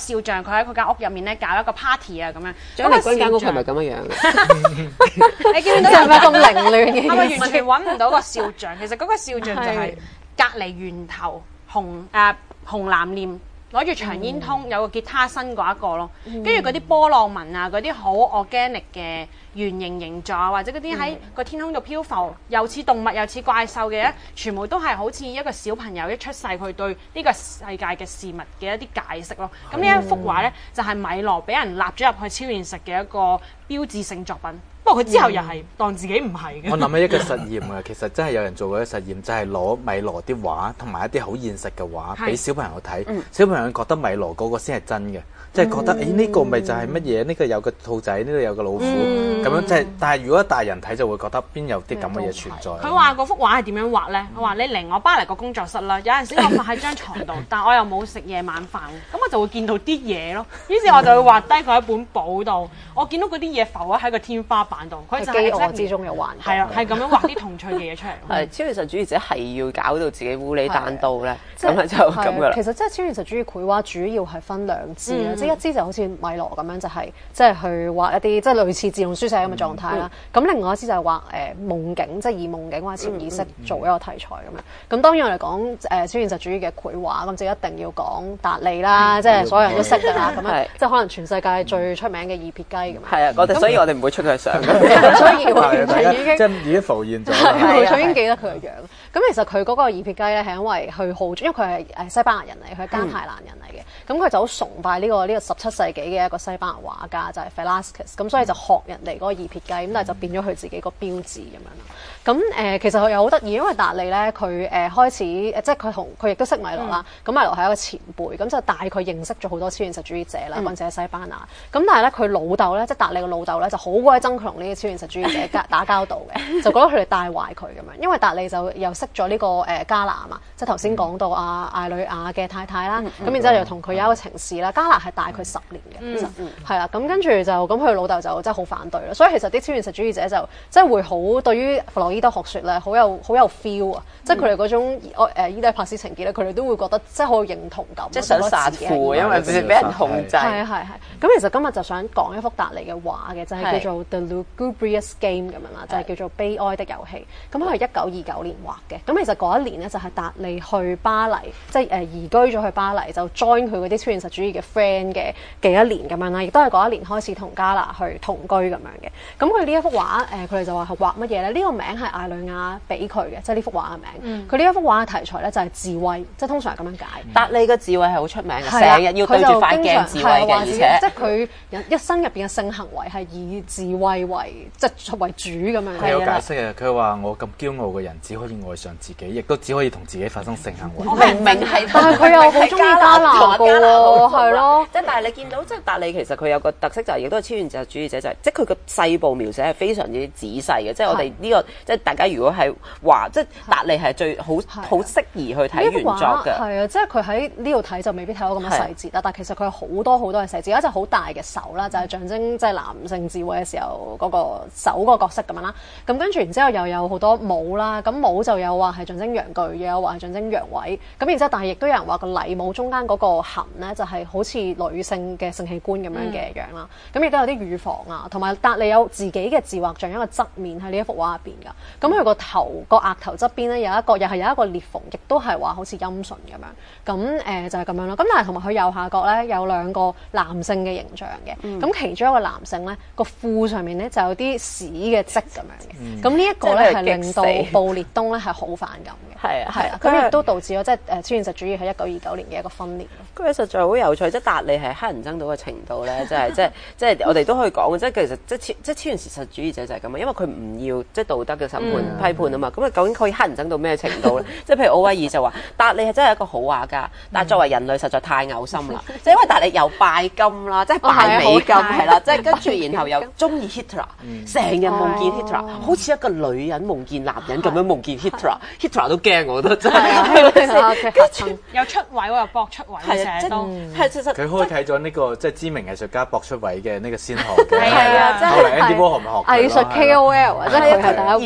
肖像，佢喺佢間屋入面咧搞一個 party 啊咁樣。 張麗君間屋係咪咁樣樣嘅？ 你見唔見到係咪咁凌亂嘅？ 係咪完全揾唔到個肖像？其實嗰個肖像就係隔離圓頭紅誒紅藍臉。攞住長煙通，有個吉他身嗰一個咯，跟住嗰啲波浪紋啊，嗰啲好 organic 嘅圓形形狀啊，或者嗰啲喺個天空度漂浮，又似動物又似怪獸嘅咧，全部都係好似一個小朋友一出世，佢對呢個世界嘅事物嘅一啲解釋咯。咁呢一幅畫咧，就係米羅俾人納咗入去超現實嘅一個標誌性作品。不過佢之後又係當自己唔係嘅。 我諗起一個實驗啊，其實真係有人做過一個實驗，就係攞米羅啲畫同埋一啲好現實嘅畫俾小朋友睇，小朋友覺得米羅嗰個先係真嘅，即係覺得誒呢個咪就係乜嘢？呢個有個兔仔，呢度有個老虎咁樣，即係。但係如果大人睇就會覺得邊有啲咁嘅嘢存在。 佢話嗰幅畫係點樣畫咧？我話你嚟我巴黎個工作室啦，有陣時我瞓喺張床度，但我又冇食夜晚飯，咁我就會見到啲嘢咯。於是我就會畫低佢喺本簿度，我見到嗰啲嘢浮咗喺個天花板度，佢就係飢餓之中有幻覺。 係啊，係咁樣畫啲童趣嘅嘢出嚟。 係超現實主義者係要搞到自己烏里單刀咧，咁係就咁噶啦。 其實即係超現實主義繪畫主要係分兩支啦，即係一支就好似米羅咁樣，就係即係去畫一啲即係類似自動書寫咁嘅狀態啦。咁另外一支就係畫誒夢境，即係以夢境或者潛意識做一個題材咁樣。咁當然我哋講誒超現實主義嘅繪畫，咁就一定要講達利啦，即係所有人都識㗎啦。咁樣即係可能全世界最出名嘅二撇雞咁樣。 係啊，我哋所以我哋唔會出佢相。 所以完全已經即係已經浮現咗， 我已經記得佢嘅樣。咁其實佢嗰個二撇雞咧係因為佢好，因為佢係誒西班牙人嚟，佢係加泰蘭人嚟嘅。咁佢就好崇拜呢個呢個十七世紀嘅一個西班牙畫家，就係 Velázquez。咁所以就學人哋嗰個二撇雞，咁但係就變咗佢自己個標誌咁樣啦。咁誒其實佢又好得意，因為達利咧佢誒開始誒即係佢同佢亦都識米羅啦。咁米羅係一個前輩，咁就帶佢認識咗好多超現實主義者啦，或者喺西班牙。咁但係咧佢老豆咧，即係達利嘅老豆咧，就好鬼憎佢同呢啲超現實主義者打交道嘅，就覺得佢哋帶壞佢咁樣。因為達利就又識咗呢個誒加拿啊嘛，即係頭先講到阿艾呂亞嘅太太啦。咁然之後又同佢有一個情事啦。加拿係大佢十年嘅，其實係啦。咁跟住就咁，佢老豆就真係好反對啦。所以其實啲超現實主義者就即係會好對於弗洛伊德學説咧，好有好有 feel 啊！即係佢哋嗰種誒伊底帕斯情結咧，佢哋都會覺得即係好有認同感， 即係想殺父，因為佢哋俾人控制。 係啊係係。咁其實今日就想講一幅達利嘅畫嘅，就係叫做 The Lugubrious Game 咁樣啦，就係叫做悲哀的遊戲。咁佢係一九二九年畫嘅。咁其實嗰一年咧就係達利去巴黎，即係誒移居咗去巴黎，就 join 佢嗰啲超現實主義嘅 friend 嘅嘅一年咁樣啦，亦都係嗰一年開始同加拿去同居咁樣嘅。咁佢呢一幅畫誒，佢哋就話係畫乜嘢咧？呢個名係艾呂亞俾佢嘅，即係呢幅畫嘅名。佢呢一幅畫嘅題材咧就係智慧，即係通常係咁樣解。 達利嘅智慧係好出名嘅，成日要對住塊鏡智慧嘅，而且即係佢一生入邊嘅性行為係以智慧為即係為主咁樣。 係有解釋嘅，佢話我咁驕傲嘅人只可以愛上自己，亦都只可以同自己發生性行為。 明明係， 但係佢又好中意加拿嘅喎，係咯。 即係但係你見到即係達利其實佢有個特色就係亦都係超現實主義者，就係即係佢個細部描寫係非常之仔細嘅。即係我哋呢個即係大家如果係話即係達利係最好好適宜去睇原作嘅。 係啊，即係佢喺呢度睇就未必睇到咁多細節啦。但係其實佢有好多好多嘅細節，有一隻好大嘅手啦，就係象徵即係男性智慧嘅時候嗰個手嗰個角色咁樣啦。咁跟住然之後又有好多帽啦，咁帽就有話係象徵陽具，又有話係象徵陽痿。咁然之後，但係亦都有人話個禮帽中間嗰個痕咧，就係好似女性嘅性器官咁樣嘅樣啦。咁亦都有啲乳房啊，同埋達利有自己嘅自畫像一個側面喺呢一幅畫入邊㗎。咁佢個頭個額頭側邊咧有一個，又係有一個裂縫，亦都係話好似陰唇咁樣。咁誒、呃、就係、是、咁樣咯。咁但係同埋佢右下角咧有兩個男性嘅形象嘅。咁、嗯、其中一個男性咧個褲上面咧就有啲屎嘅跡咁樣嘅。咁、嗯、呢一個咧係令到布列東咧係好反感嘅。係啊係啊。咁亦都導致咗即係誒超現實主義喺一九二九年嘅一個分裂咯。 佢實在好有趣，即係達利係黑人憎到嘅程度咧，即係即係即係我哋都可以講嘅，即係其實即係超即係超現實主義者就係咁啊，因為佢唔要即係道德嘅審判、嗯、批判啊嘛。咁啊，究竟可以黑人憎到咩程度咧？即係譬如奧威爾就話達利係真係一個好畫家，但係作為人類實在太嘔心啦。即係因為達利又拜金啦，即係拜美金係啦，即係跟住然後又中意 Hitler， 成日夢見 Hitler， 好似一個女人夢見男人咁樣夢見 Hitler，Hitler 都驚我覺得真係。 跟住又出位喎，又搏出位，成日都係其實佢開啟咗呢個即係知名藝術家搏出位嘅呢個先河嘅。 係啊， 後嚟 Andy Warhol 咪學藝術 K O L 啊，即係佢係第一位。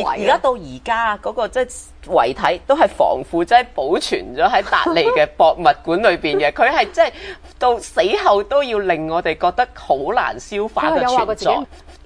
位。 而家到而家嗰個即係遺體都係防腐劑保存咗喺達利嘅博物館裏邊嘅，佢係即係到死後都要令我哋覺得好難消化嘅存在。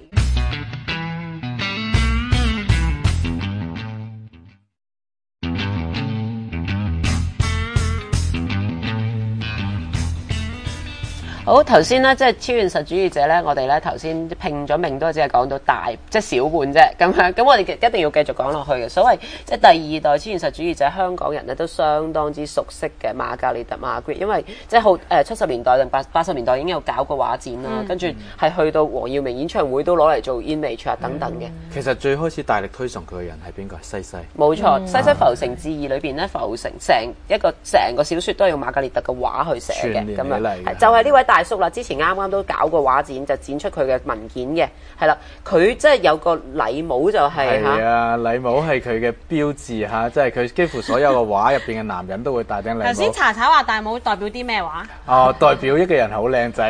好，頭先咧即係超現實主義者咧，我哋咧頭先拼咗命都只係講到大即係小半啫咁樣，咁我哋一定要繼續講落去嘅。所謂即係第二代超現實主義者，香港人咧都相當之熟悉嘅瑪格麗特 Margaret， 因為即係好誒七十年代定八八十年代已經有搞過畫展啦，嗯、跟住係去到黃耀明演唱會都攞嚟做 image 啊等等嘅、嗯。 其實最開始大力推崇佢嘅人係邊個？西西。 冇錯，嗯、西西浮城誌異裏邊咧，浮城成一個成個小説都係用瑪格麗特嘅畫去寫嘅，咁樣就係呢位大叔啦，之前啱啱都搞過畫展，就展出佢嘅文件嘅，係啦，佢即係有個禮帽就係、是、 係啊，禮帽係佢嘅標誌嚇，即係佢幾乎所有嘅畫入邊嘅男人都會戴頂禮帽。 頭先查查話大帽代表啲咩話？ 哦，代表一個人好靚仔。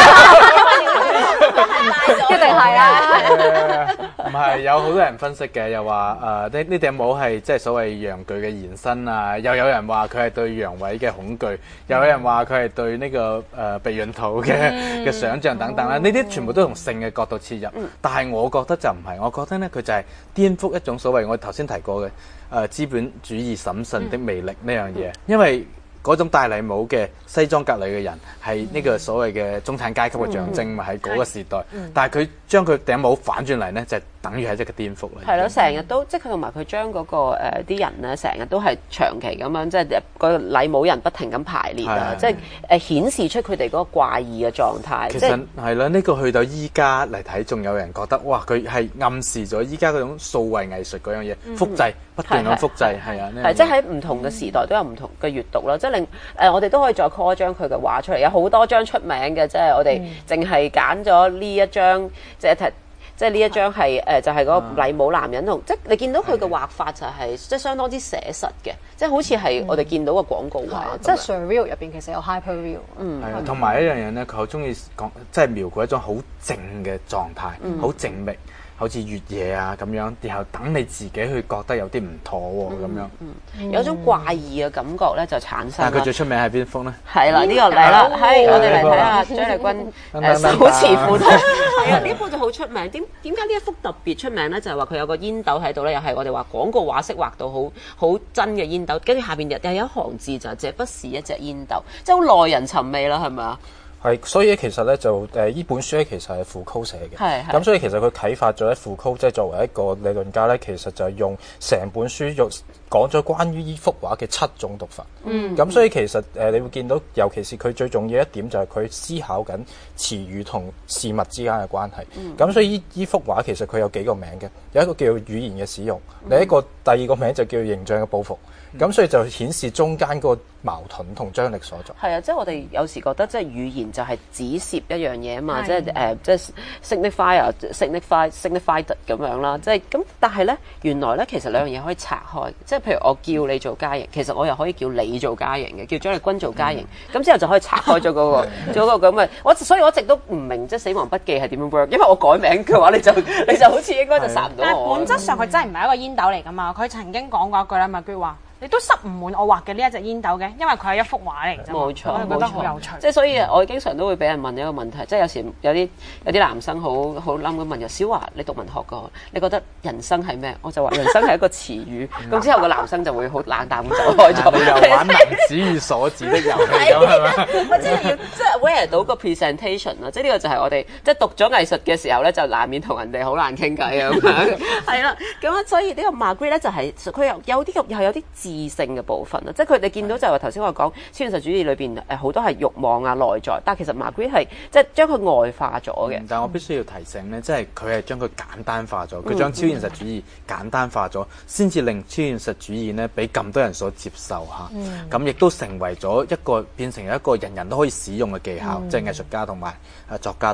一定係啦。 唔係，有好多人分析嘅，又話誒呢呢頂帽係即係所謂陽具嘅延伸啊，又有人話佢係對陽痿嘅恐懼，又有人話佢係對呢、這個誒、呃、避孕套嘅嘅想像等等啦。呢啲全部都從性嘅角度切入，但係我覺得就唔係，我覺得咧佢就係顛覆一種所謂我頭先提過嘅誒、呃、資本主義審慎的魅力呢樣嘢，因為嗰種戴禮帽嘅西裝革履嘅人係呢個所謂嘅中產階級嘅象徵嘛，喺嗰個時代，但係佢將佢頂帽反轉嚟咧，就係等於係一個顛覆啦。係咯， 成日都即係佢同埋佢將嗰個誒啲人咧，成日都係長期咁樣，即係個禮帽人不停咁排列啊，即係誒顯示出佢哋嗰個怪異嘅狀態。 其實係啦，呢個去到依家嚟睇，仲有人覺得哇，佢係暗示咗依家嗰種數位藝術嗰樣嘢，複製不斷咁複製，係啊， 係即係喺唔同嘅時代都有唔同嘅閱讀啦，即係令誒我哋都可以再 call 一張佢嘅畫出嚟，有好多張出名嘅，即係我哋淨係揀咗呢一張，即係即係呢一張係誒就係嗰個禮帽男人同，即係你見到佢嘅畫法就係即係相當之寫實嘅，即係好似係我哋見到嘅廣告畫， 即係 surreal 入邊其實有 hyperreal。 嗯，係啊，同埋一樣嘢咧，佢好中意講，即係描繪一種好靜嘅狀態，好靜謐。好似越野啊咁樣，然後等你自己去覺得有啲唔妥喎咁樣， 嗯嗯、有種怪異嘅感覺咧就產生。 但係佢最出名係邊幅咧？ 係啦，呢、這個嚟啦，係、哦、我哋嚟睇下張麗君誒手持斧頭。係啊，呢幅就好出名。點點解呢一幅特別出名咧？就係話佢有個煙斗喺度咧，又係我哋話廣告畫式畫到好好真嘅煙斗，跟住下邊又又有一行字就係這不是一隻煙斗，即係好耐人尋味啦，係咪啊？ 係，所以其實咧就誒依本書咧其實係傅柯寫嘅， 係咁所以其實佢啟發咗咧傅柯，即係作為一個理論家咧，其實就係用成本書用講咗關於依幅畫嘅七種讀法。嗯，咁所以其實誒你會見到，尤其是佢最重要一點就係佢思考緊詞語同事物之間嘅關係。咁、嗯、所以依依幅畫其實佢有幾個名嘅，有一個叫語言嘅使用，另一個第二個名就叫形象嘅報復。咁、嗯、所以就顯示中間嗰個矛盾同張力所在。 係啊，即係我哋有時覺得即係語言就係指涉一樣嘢啊嘛，即係誒即係 signify 啊 signify signified 咁樣啦，即係咁。但係咧原來咧其實兩樣嘢可以拆開，即係譬如我叫你做嘉瑩，其實我又可以叫你做嘉瑩嘅，叫張麗君做嘉瑩，咁、嗯、之後就可以拆開咗嗰、嗰個做嗰個咁嘅。我所以我一直都唔明即係死亡筆記係點樣 work，因為我改名嘅話你就你就好似應該就殺唔到我。 但係本質上佢真係唔係一個煙斗嚟㗎嘛，佢曾經講過一句啦，麥娟話。你都塞唔滿我畫嘅呢一隻煙斗嘅，因為佢係一幅畫嚟啫。冇錯，我覺得好有趣。即係所以，我經常都會俾人問一個問題，即係有時有啲有啲男生好好冧咁問，又小華你讀文學㗎，你覺得人生係咩？我就話人生係一個詞語。咁之後個男生就會好冷淡咁走開咗。 你又玩能指與所指的遊戲咁係咪？ 我即係要即係 aware 到個 presentation 啦，即係呢個就係我哋即係讀咗藝術嘅時候咧，就難免同人哋好難傾偈啊咁樣。係啦，咁啊，所以呢個 Margaret 咧就係佢有有啲又係有啲自性嘅部分啦，即係佢哋見到就係話頭先我講超現實主義裏邊誒好多係慾望啊內在，但係其實 Margaret 係即係將佢外化咗嘅、嗯。但係我必須要提醒咧，即係佢係將佢簡單化咗，佢將超現實主義簡單化咗，先至令超現實主義咧俾咁多人所接受嚇。咁亦都成為咗一個變成一個人人都可以使用嘅技巧，嗯、即係藝術家同埋誒作家都係。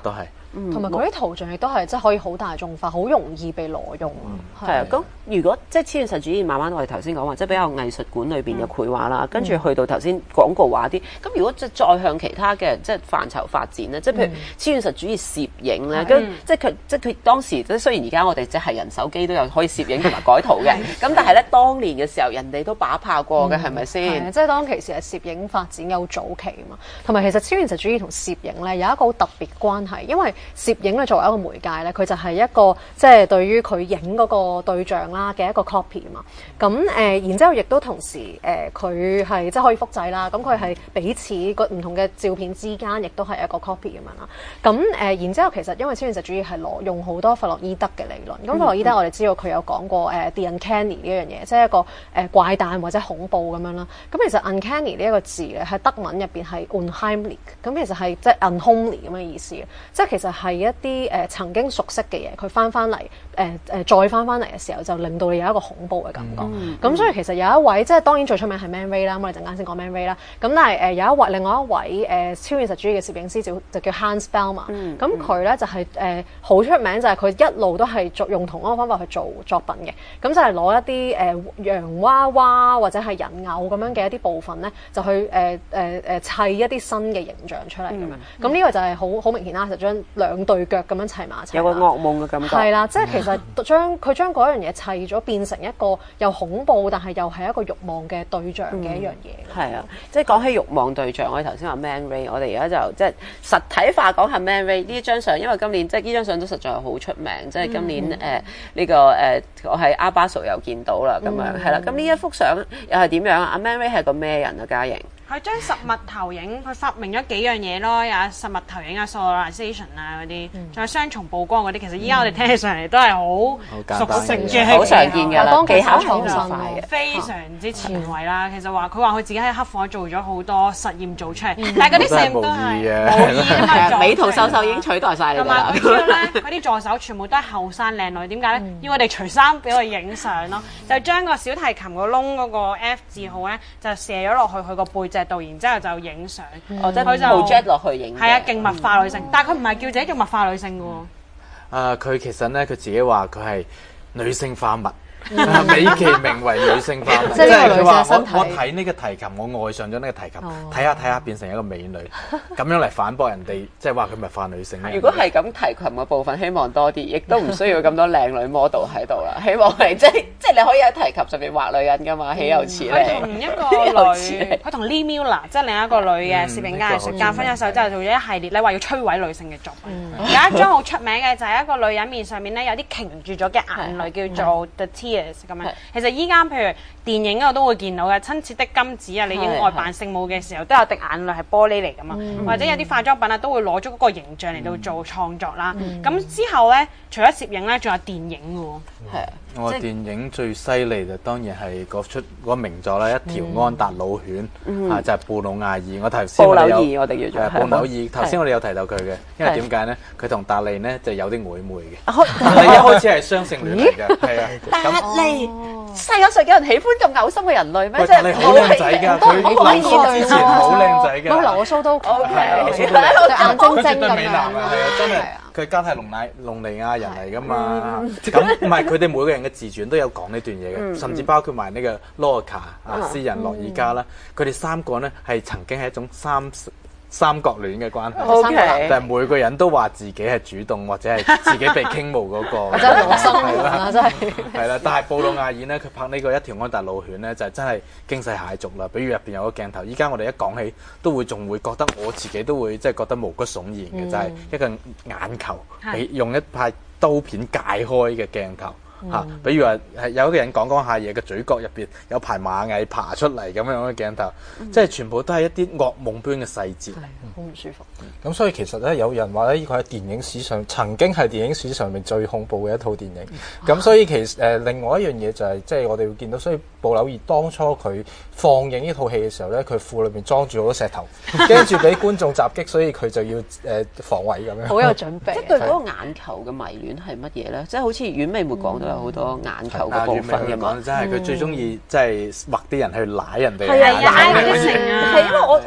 同埋佢啲圖像亦都係即係可以好大眾化，好容易被挪用。 係啊，咁如果即係超現實主義，慢慢我哋頭先講話，即係比較藝術館裏邊嘅繪畫啦，跟住去到頭先廣告畫啲。咁如果即係再向其他嘅即係範疇發展咧，即係譬如超現實主義攝影咧，咁即係佢即係佢當時即係雖然而家我哋即係人手機都有可以攝影同埋改圖嘅，咁但係咧當年嘅時候人哋都把炮過嘅，係咪先？ 即係當其時係攝影發展有早期啊嘛，同埋其實超現實主義同攝影咧有一個好特別關係，因為攝影咧作為一個媒介咧，佢就係一個即係對於佢影嗰個對象啦嘅一個 copy 啊嘛。咁誒、呃，然之後亦都同時誒，佢係即係可以複製啦。咁佢係彼此個唔同嘅照片之間，亦都係一個 copy 咁樣啦。咁誒、呃，然之後其實因為超現實主義係攞用好多弗洛伊德嘅理論。咁弗洛伊德我哋知道佢有講過誒 the uncanny 呢一樣嘢，即係一個誒怪誕或者恐怖咁樣啦。咁其實 uncanny 呢一個字咧喺德文入邊係 unheimlich，咁其實係即係 unhomely 咁嘅意思嘅，即係其實係一啲誒、呃、曾經熟悉嘅嘢，佢翻翻嚟誒誒再翻翻嚟嘅時候，就令到你有一個恐怖嘅感覺。咁、嗯、所以其實有一位即係當然最出名係 Man Ray 啦，咁我哋陣間先講 Man Ray 啦。咁但係誒、呃、有一位另外一位誒、呃、超現實主義嘅攝影師就就叫 Hans Bellman。咁佢咧就係誒好出名，就係佢一路都係做用同一個方法去做作品嘅。咁就係攞一啲誒、呃、洋娃娃或者係人偶咁樣嘅一啲部分咧，就去誒誒誒砌一啲新嘅形象出嚟咁樣。咁呢、嗯、個就係好好明顯啦，就將兩對腳咁樣砌埋一齊。 有個噩夢嘅感覺。 係啦，即係其實將佢將嗰樣嘢砌咗，變成一個又恐怖，但係又係一個慾望嘅對象嘅一樣嘢。 係啊、嗯，即係講起慾望對象，我哋頭先話 Man Ray， 我哋而家就即係實體化講下 Man Ray 呢張相，因為今年即係呢張相都實在係好出名，即係今年誒呢、嗯呃呢個誒、呃、我喺阿巴蘇又見到啦，咁樣係啦。咁呢一幅相又係點樣啊？阿 Man Ray 係個咩人啊？嘉瑩？ 佢將實物投影，佢發明咗幾樣嘢咯，有實物投影啊、solarization 啊嗰啲，仲有雙重曝光嗰啲。其實依家我哋聽起上嚟都係好熟悉嘅， 好常見嘅啦，技巧創新嘅， 非常之前衛啦。其實話佢話佢自己喺黑房做咗好多實驗做出嚟，但係嗰啲實驗都係冇意義， 美圖秀秀已經取代晒你啦。 同埋佢主要咧，嗰啲助手全部都係後生靚女，點解咧？要我哋除衫俾我影相咯，就將個小提琴個窿嗰個 F 字號咧，就射咗落去佢個背脊度，然之後就影相， 哦，即係佢就 project 落去影。 係啊，勁物化女性，但係佢唔係叫自己做物化女性嘅喎。 啊，佢其實咧，佢自己話佢係女性化物。美其名為女性化，即係佢話我我睇呢個提琴，我愛上咗呢個提琴，睇下睇下變成一個美女，咁樣嚟反駁人哋，即係話佢物化女性咧。 如果係咁提琴嘅部分，希望多啲，亦都唔需要咁多靚女 model 喺度啦。希望係即係即係你可以喺提琴上面畫女人噶嘛，豈有此理！ 佢同一個女，佢同 Lee Miller 即係另一個女嘅攝影家藝術家分咗手之後，做咗一系列咧話要摧毀女性嘅作品。有一張好出名嘅就係一個女人面上面咧有啲凝住咗嘅眼淚，叫做 The Tears 咁樣。其實依家譬如電影嗰度都會見到嘅，親切的金子啊，你影外扮聖母嘅時候都有滴眼淚係玻璃嚟㗎嘛，嗯、或者有啲化妝品啊都會攞咗嗰個形象嚟到做創作啦。咁、嗯、之後咧，除咗攝影咧，仲有電影㗎喎。係啊， 我電影最犀利就當然係嗰出嗰個名作啦，《一條安達老犬》嗯、啊，就係、是、布魯亞爾。我頭先布柳爾，我哋叫做布柳爾。頭先我哋有提到佢嘅，因為點解咧？佢同達利呢就有啲曖昧嘅。達利一開始係雙性戀嚟嘅，係啊。 達利世界上有人喜歡咁嘔心嘅人類咩？ 即係好靚仔㗎，佢留鬚之前好靚仔㗎。 佢留個鬚都 OK， 眼睛睛咁樣。係啊，真係。佢加泰隆尼隆尼亞人嚟㗎嘛，咁唔係佢哋每個人嘅自傳都有講呢段嘢嘅，甚至包括埋呢個洛卡啊詩人洛爾加啦，佢哋三個呢係曾經係一種三三角戀嘅關係，okay. 但係每個人都話自己係主動或者係自己被傾慕嗰個， 真係攞心啦，真係係啦。但係布魯亞爾呢，佢拍呢個一條安達老犬呢，就真係驚世駭俗啦。比如入邊有個鏡頭，依家我哋一講起都會仲會覺得我自己都會即係覺得毛骨悚然嘅，嗯、就係一個眼球俾用一塊刀片解開嘅鏡頭。嚇、啊，比如話係有一個人講講下嘢嘅嘴角入邊有排螞蟻爬出嚟咁樣嘅鏡頭，嗯、即係全部都係一啲噩夢般嘅細節， 好唔舒服。 咁、嗯、所以其實咧，有人話咧，呢個係電影史上曾經係電影史上面最恐怖嘅一套電影。咁、嗯、所以其實誒、呃、另外一樣嘢就係、是，即係我哋會見到，所以布柳爾當初佢放映呢套戲嘅時候咧，佢褲裏面裝住好多石頭，驚住俾觀眾襲擊，所以佢就要誒、呃、防衞咁樣。 好有準備。 即係對嗰個眼球嘅迷戀係乜嘢咧？即係好似阮美沒講到有好多眼球嘅部分嘅嘛。 真係佢最中意即係畫啲人去舐人哋。 係啊，舐人哋成啊。係因為我我我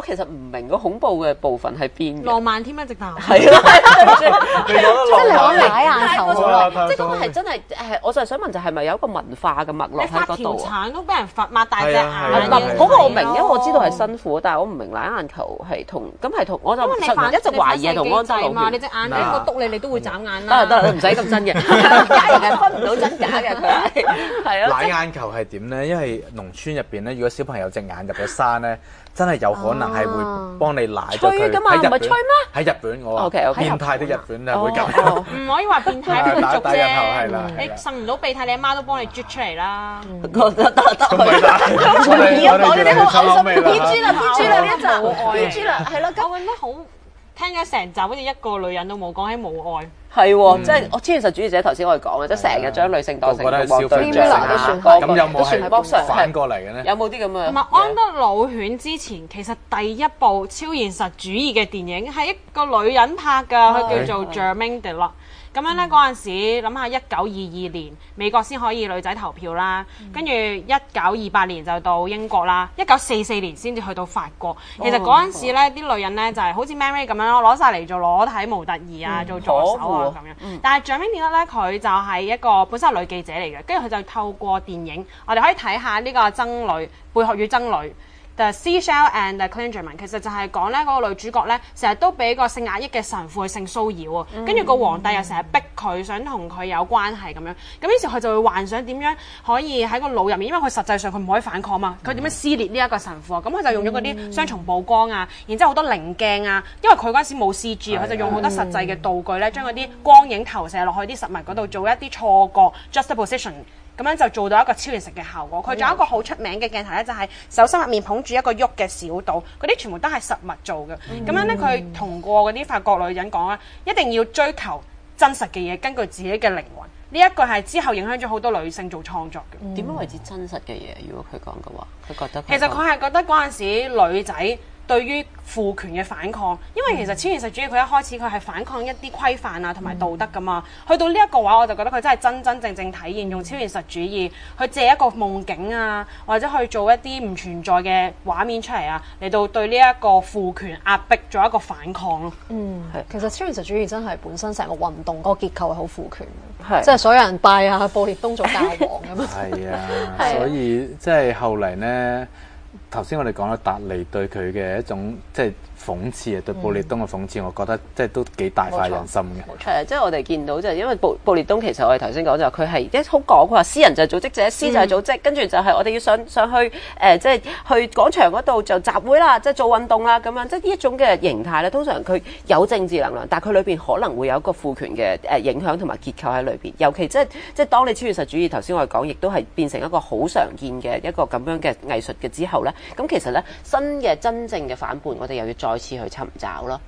其實唔明個恐怖嘅部分喺邊嘅。 浪漫添啊，直頭。 係啦， 你覺得即係你講浪解眼球好啦啊！ 即係嗰個係真係誒，我就係想問就係咪有一個文化嘅脈絡你發條喺嗰度啊？ 橙都俾人罰擘大隻係啊係啊眼嘅， 嗱，嗰個我明，因為我知道係新。 辛苦，但係我唔明奶眼球係同咁係同，我就因為你反實一直懷疑係同安德嘛，你魯隻眼一個篤你，你都會眨眼得啦啦。 得啦，唔使咁真嘅，假嚟嘅，分唔到真假嘅佢係係啊， 奶眼球係點咧？因為農村入邊咧，如果小朋友隻眼入咗山咧，真係有可能係會幫你奶咗佢。 吹㗎嘛喺日本唔係吹咩？ 喺日本我話 OK，OK 變態的日本咧會咁。 哦唔可以話變態風俗打人頭係啦啫，你擤唔到鼻涕，你阿媽都幫你啜出嚟啦。 得得得咁咪啦，我哋而家我哋講呢啲好口味啦。 P G 啦 P G 啦呢一集冇愛 P G 啦，係咯，咁我覺得好聽咗成集，好似一個女人都冇講起冇愛。 係喎，即係我超現實主義者頭先我哋講嘅，即係成日將女性當成我覺得係慾望消費者對象都算個個咁有冇都算係剝削係反過嚟嘅咧？ 有冇啲咁嘅？ 同埋安德魯犬之前其實第一部超現實主義嘅電影係一個女人拍㗎，佢叫做 Germaine Delac。咁樣咧嗰陣時，諗下一九二二年美國先可以女仔投票啦，跟住一九二八年就到英國啦，一九四四年先至去到法國。其實嗰陣時咧，啲女人咧就係好似 Mary 咁樣咯，攞晒嚟做裸體模特兒啊，做助手啊咁樣。但係 Germaine Delac 咧，佢就係一個本身係女記者嚟嘅，跟住佢就透過電影，我哋可以睇下呢個僧侶貝殼與僧侶。The Seashell and the Clergyman 其實就係講咧嗰個女主角咧，成日都俾個性壓抑嘅神父去性騷擾啊，跟住個皇帝又成日逼佢想同佢有關係咁樣，咁於是佢就會幻想點樣可以喺個腦入面，因為佢實際上佢唔可以反抗嘛，佢點樣撕裂呢一個神父啊？咁佢就用咗嗰啲雙重曝光啊，然之後好多棱鏡啊，因為佢嗰陣時冇 C G，佢就用好多實際嘅道具咧，將嗰啲光影投射落去啲實物嗰度，做一啲錯覺 juxtaposition。咁樣就做到一個超現實嘅效果。佢仲有一個好出名嘅鏡頭咧，就係手心入面捧住一個喐嘅小島，嗰啲全部都係實物做嘅。咁、嗯、樣咧，佢同過嗰啲法國女人講啦，一定要追求真實嘅嘢，根據自己嘅靈魂。呢一個係之後影響咗好多女性做創作嘅。 點樣為之真實嘅嘢？如果佢講嘅話，佢覺得其實佢係覺得嗰陣時女仔對於父權嘅反抗，因為其實超現實主義佢一開始佢係反抗一啲規範啊同埋道德噶嘛，去到呢一個話我就覺得佢真係真真正正體現用超現實主義去借一個夢境啊，或者去做一啲唔存在嘅畫面出嚟啊，嚟到對呢一個父權壓迫做一個反抗咯。 嗯，係。其實超現實主義真係本身成個運動嗰個結構係好父權係嘅，即係所有人拜啊布列東做教皇咁樣。 係啊，所以即係後嚟咧。頭先我哋講咗達利對佢嘅一種即係諷刺啊，對布列東嘅諷刺，我覺得即係都幾大快人心嘅。 係啊，即係我哋見到就係因為布布列東其實我哋頭先講就係佢係一好講，佢話私人就係組織者，私就係組織，跟住就係我哋要上上去誒，即係去廣場嗰度就集會啦，即係做運動啦咁樣，即係呢一種嘅形態咧，通常佢有政治能量，但係佢裏邊可能會有一個父權嘅誒影響同埋結構喺裏邊，尤其即係即係當你超現實主義頭先我哋講，亦都係變成一個好常見嘅一個咁樣嘅藝術嘅之後咧，咁其實咧新嘅真正嘅反叛，我哋又要再次去尋找咯。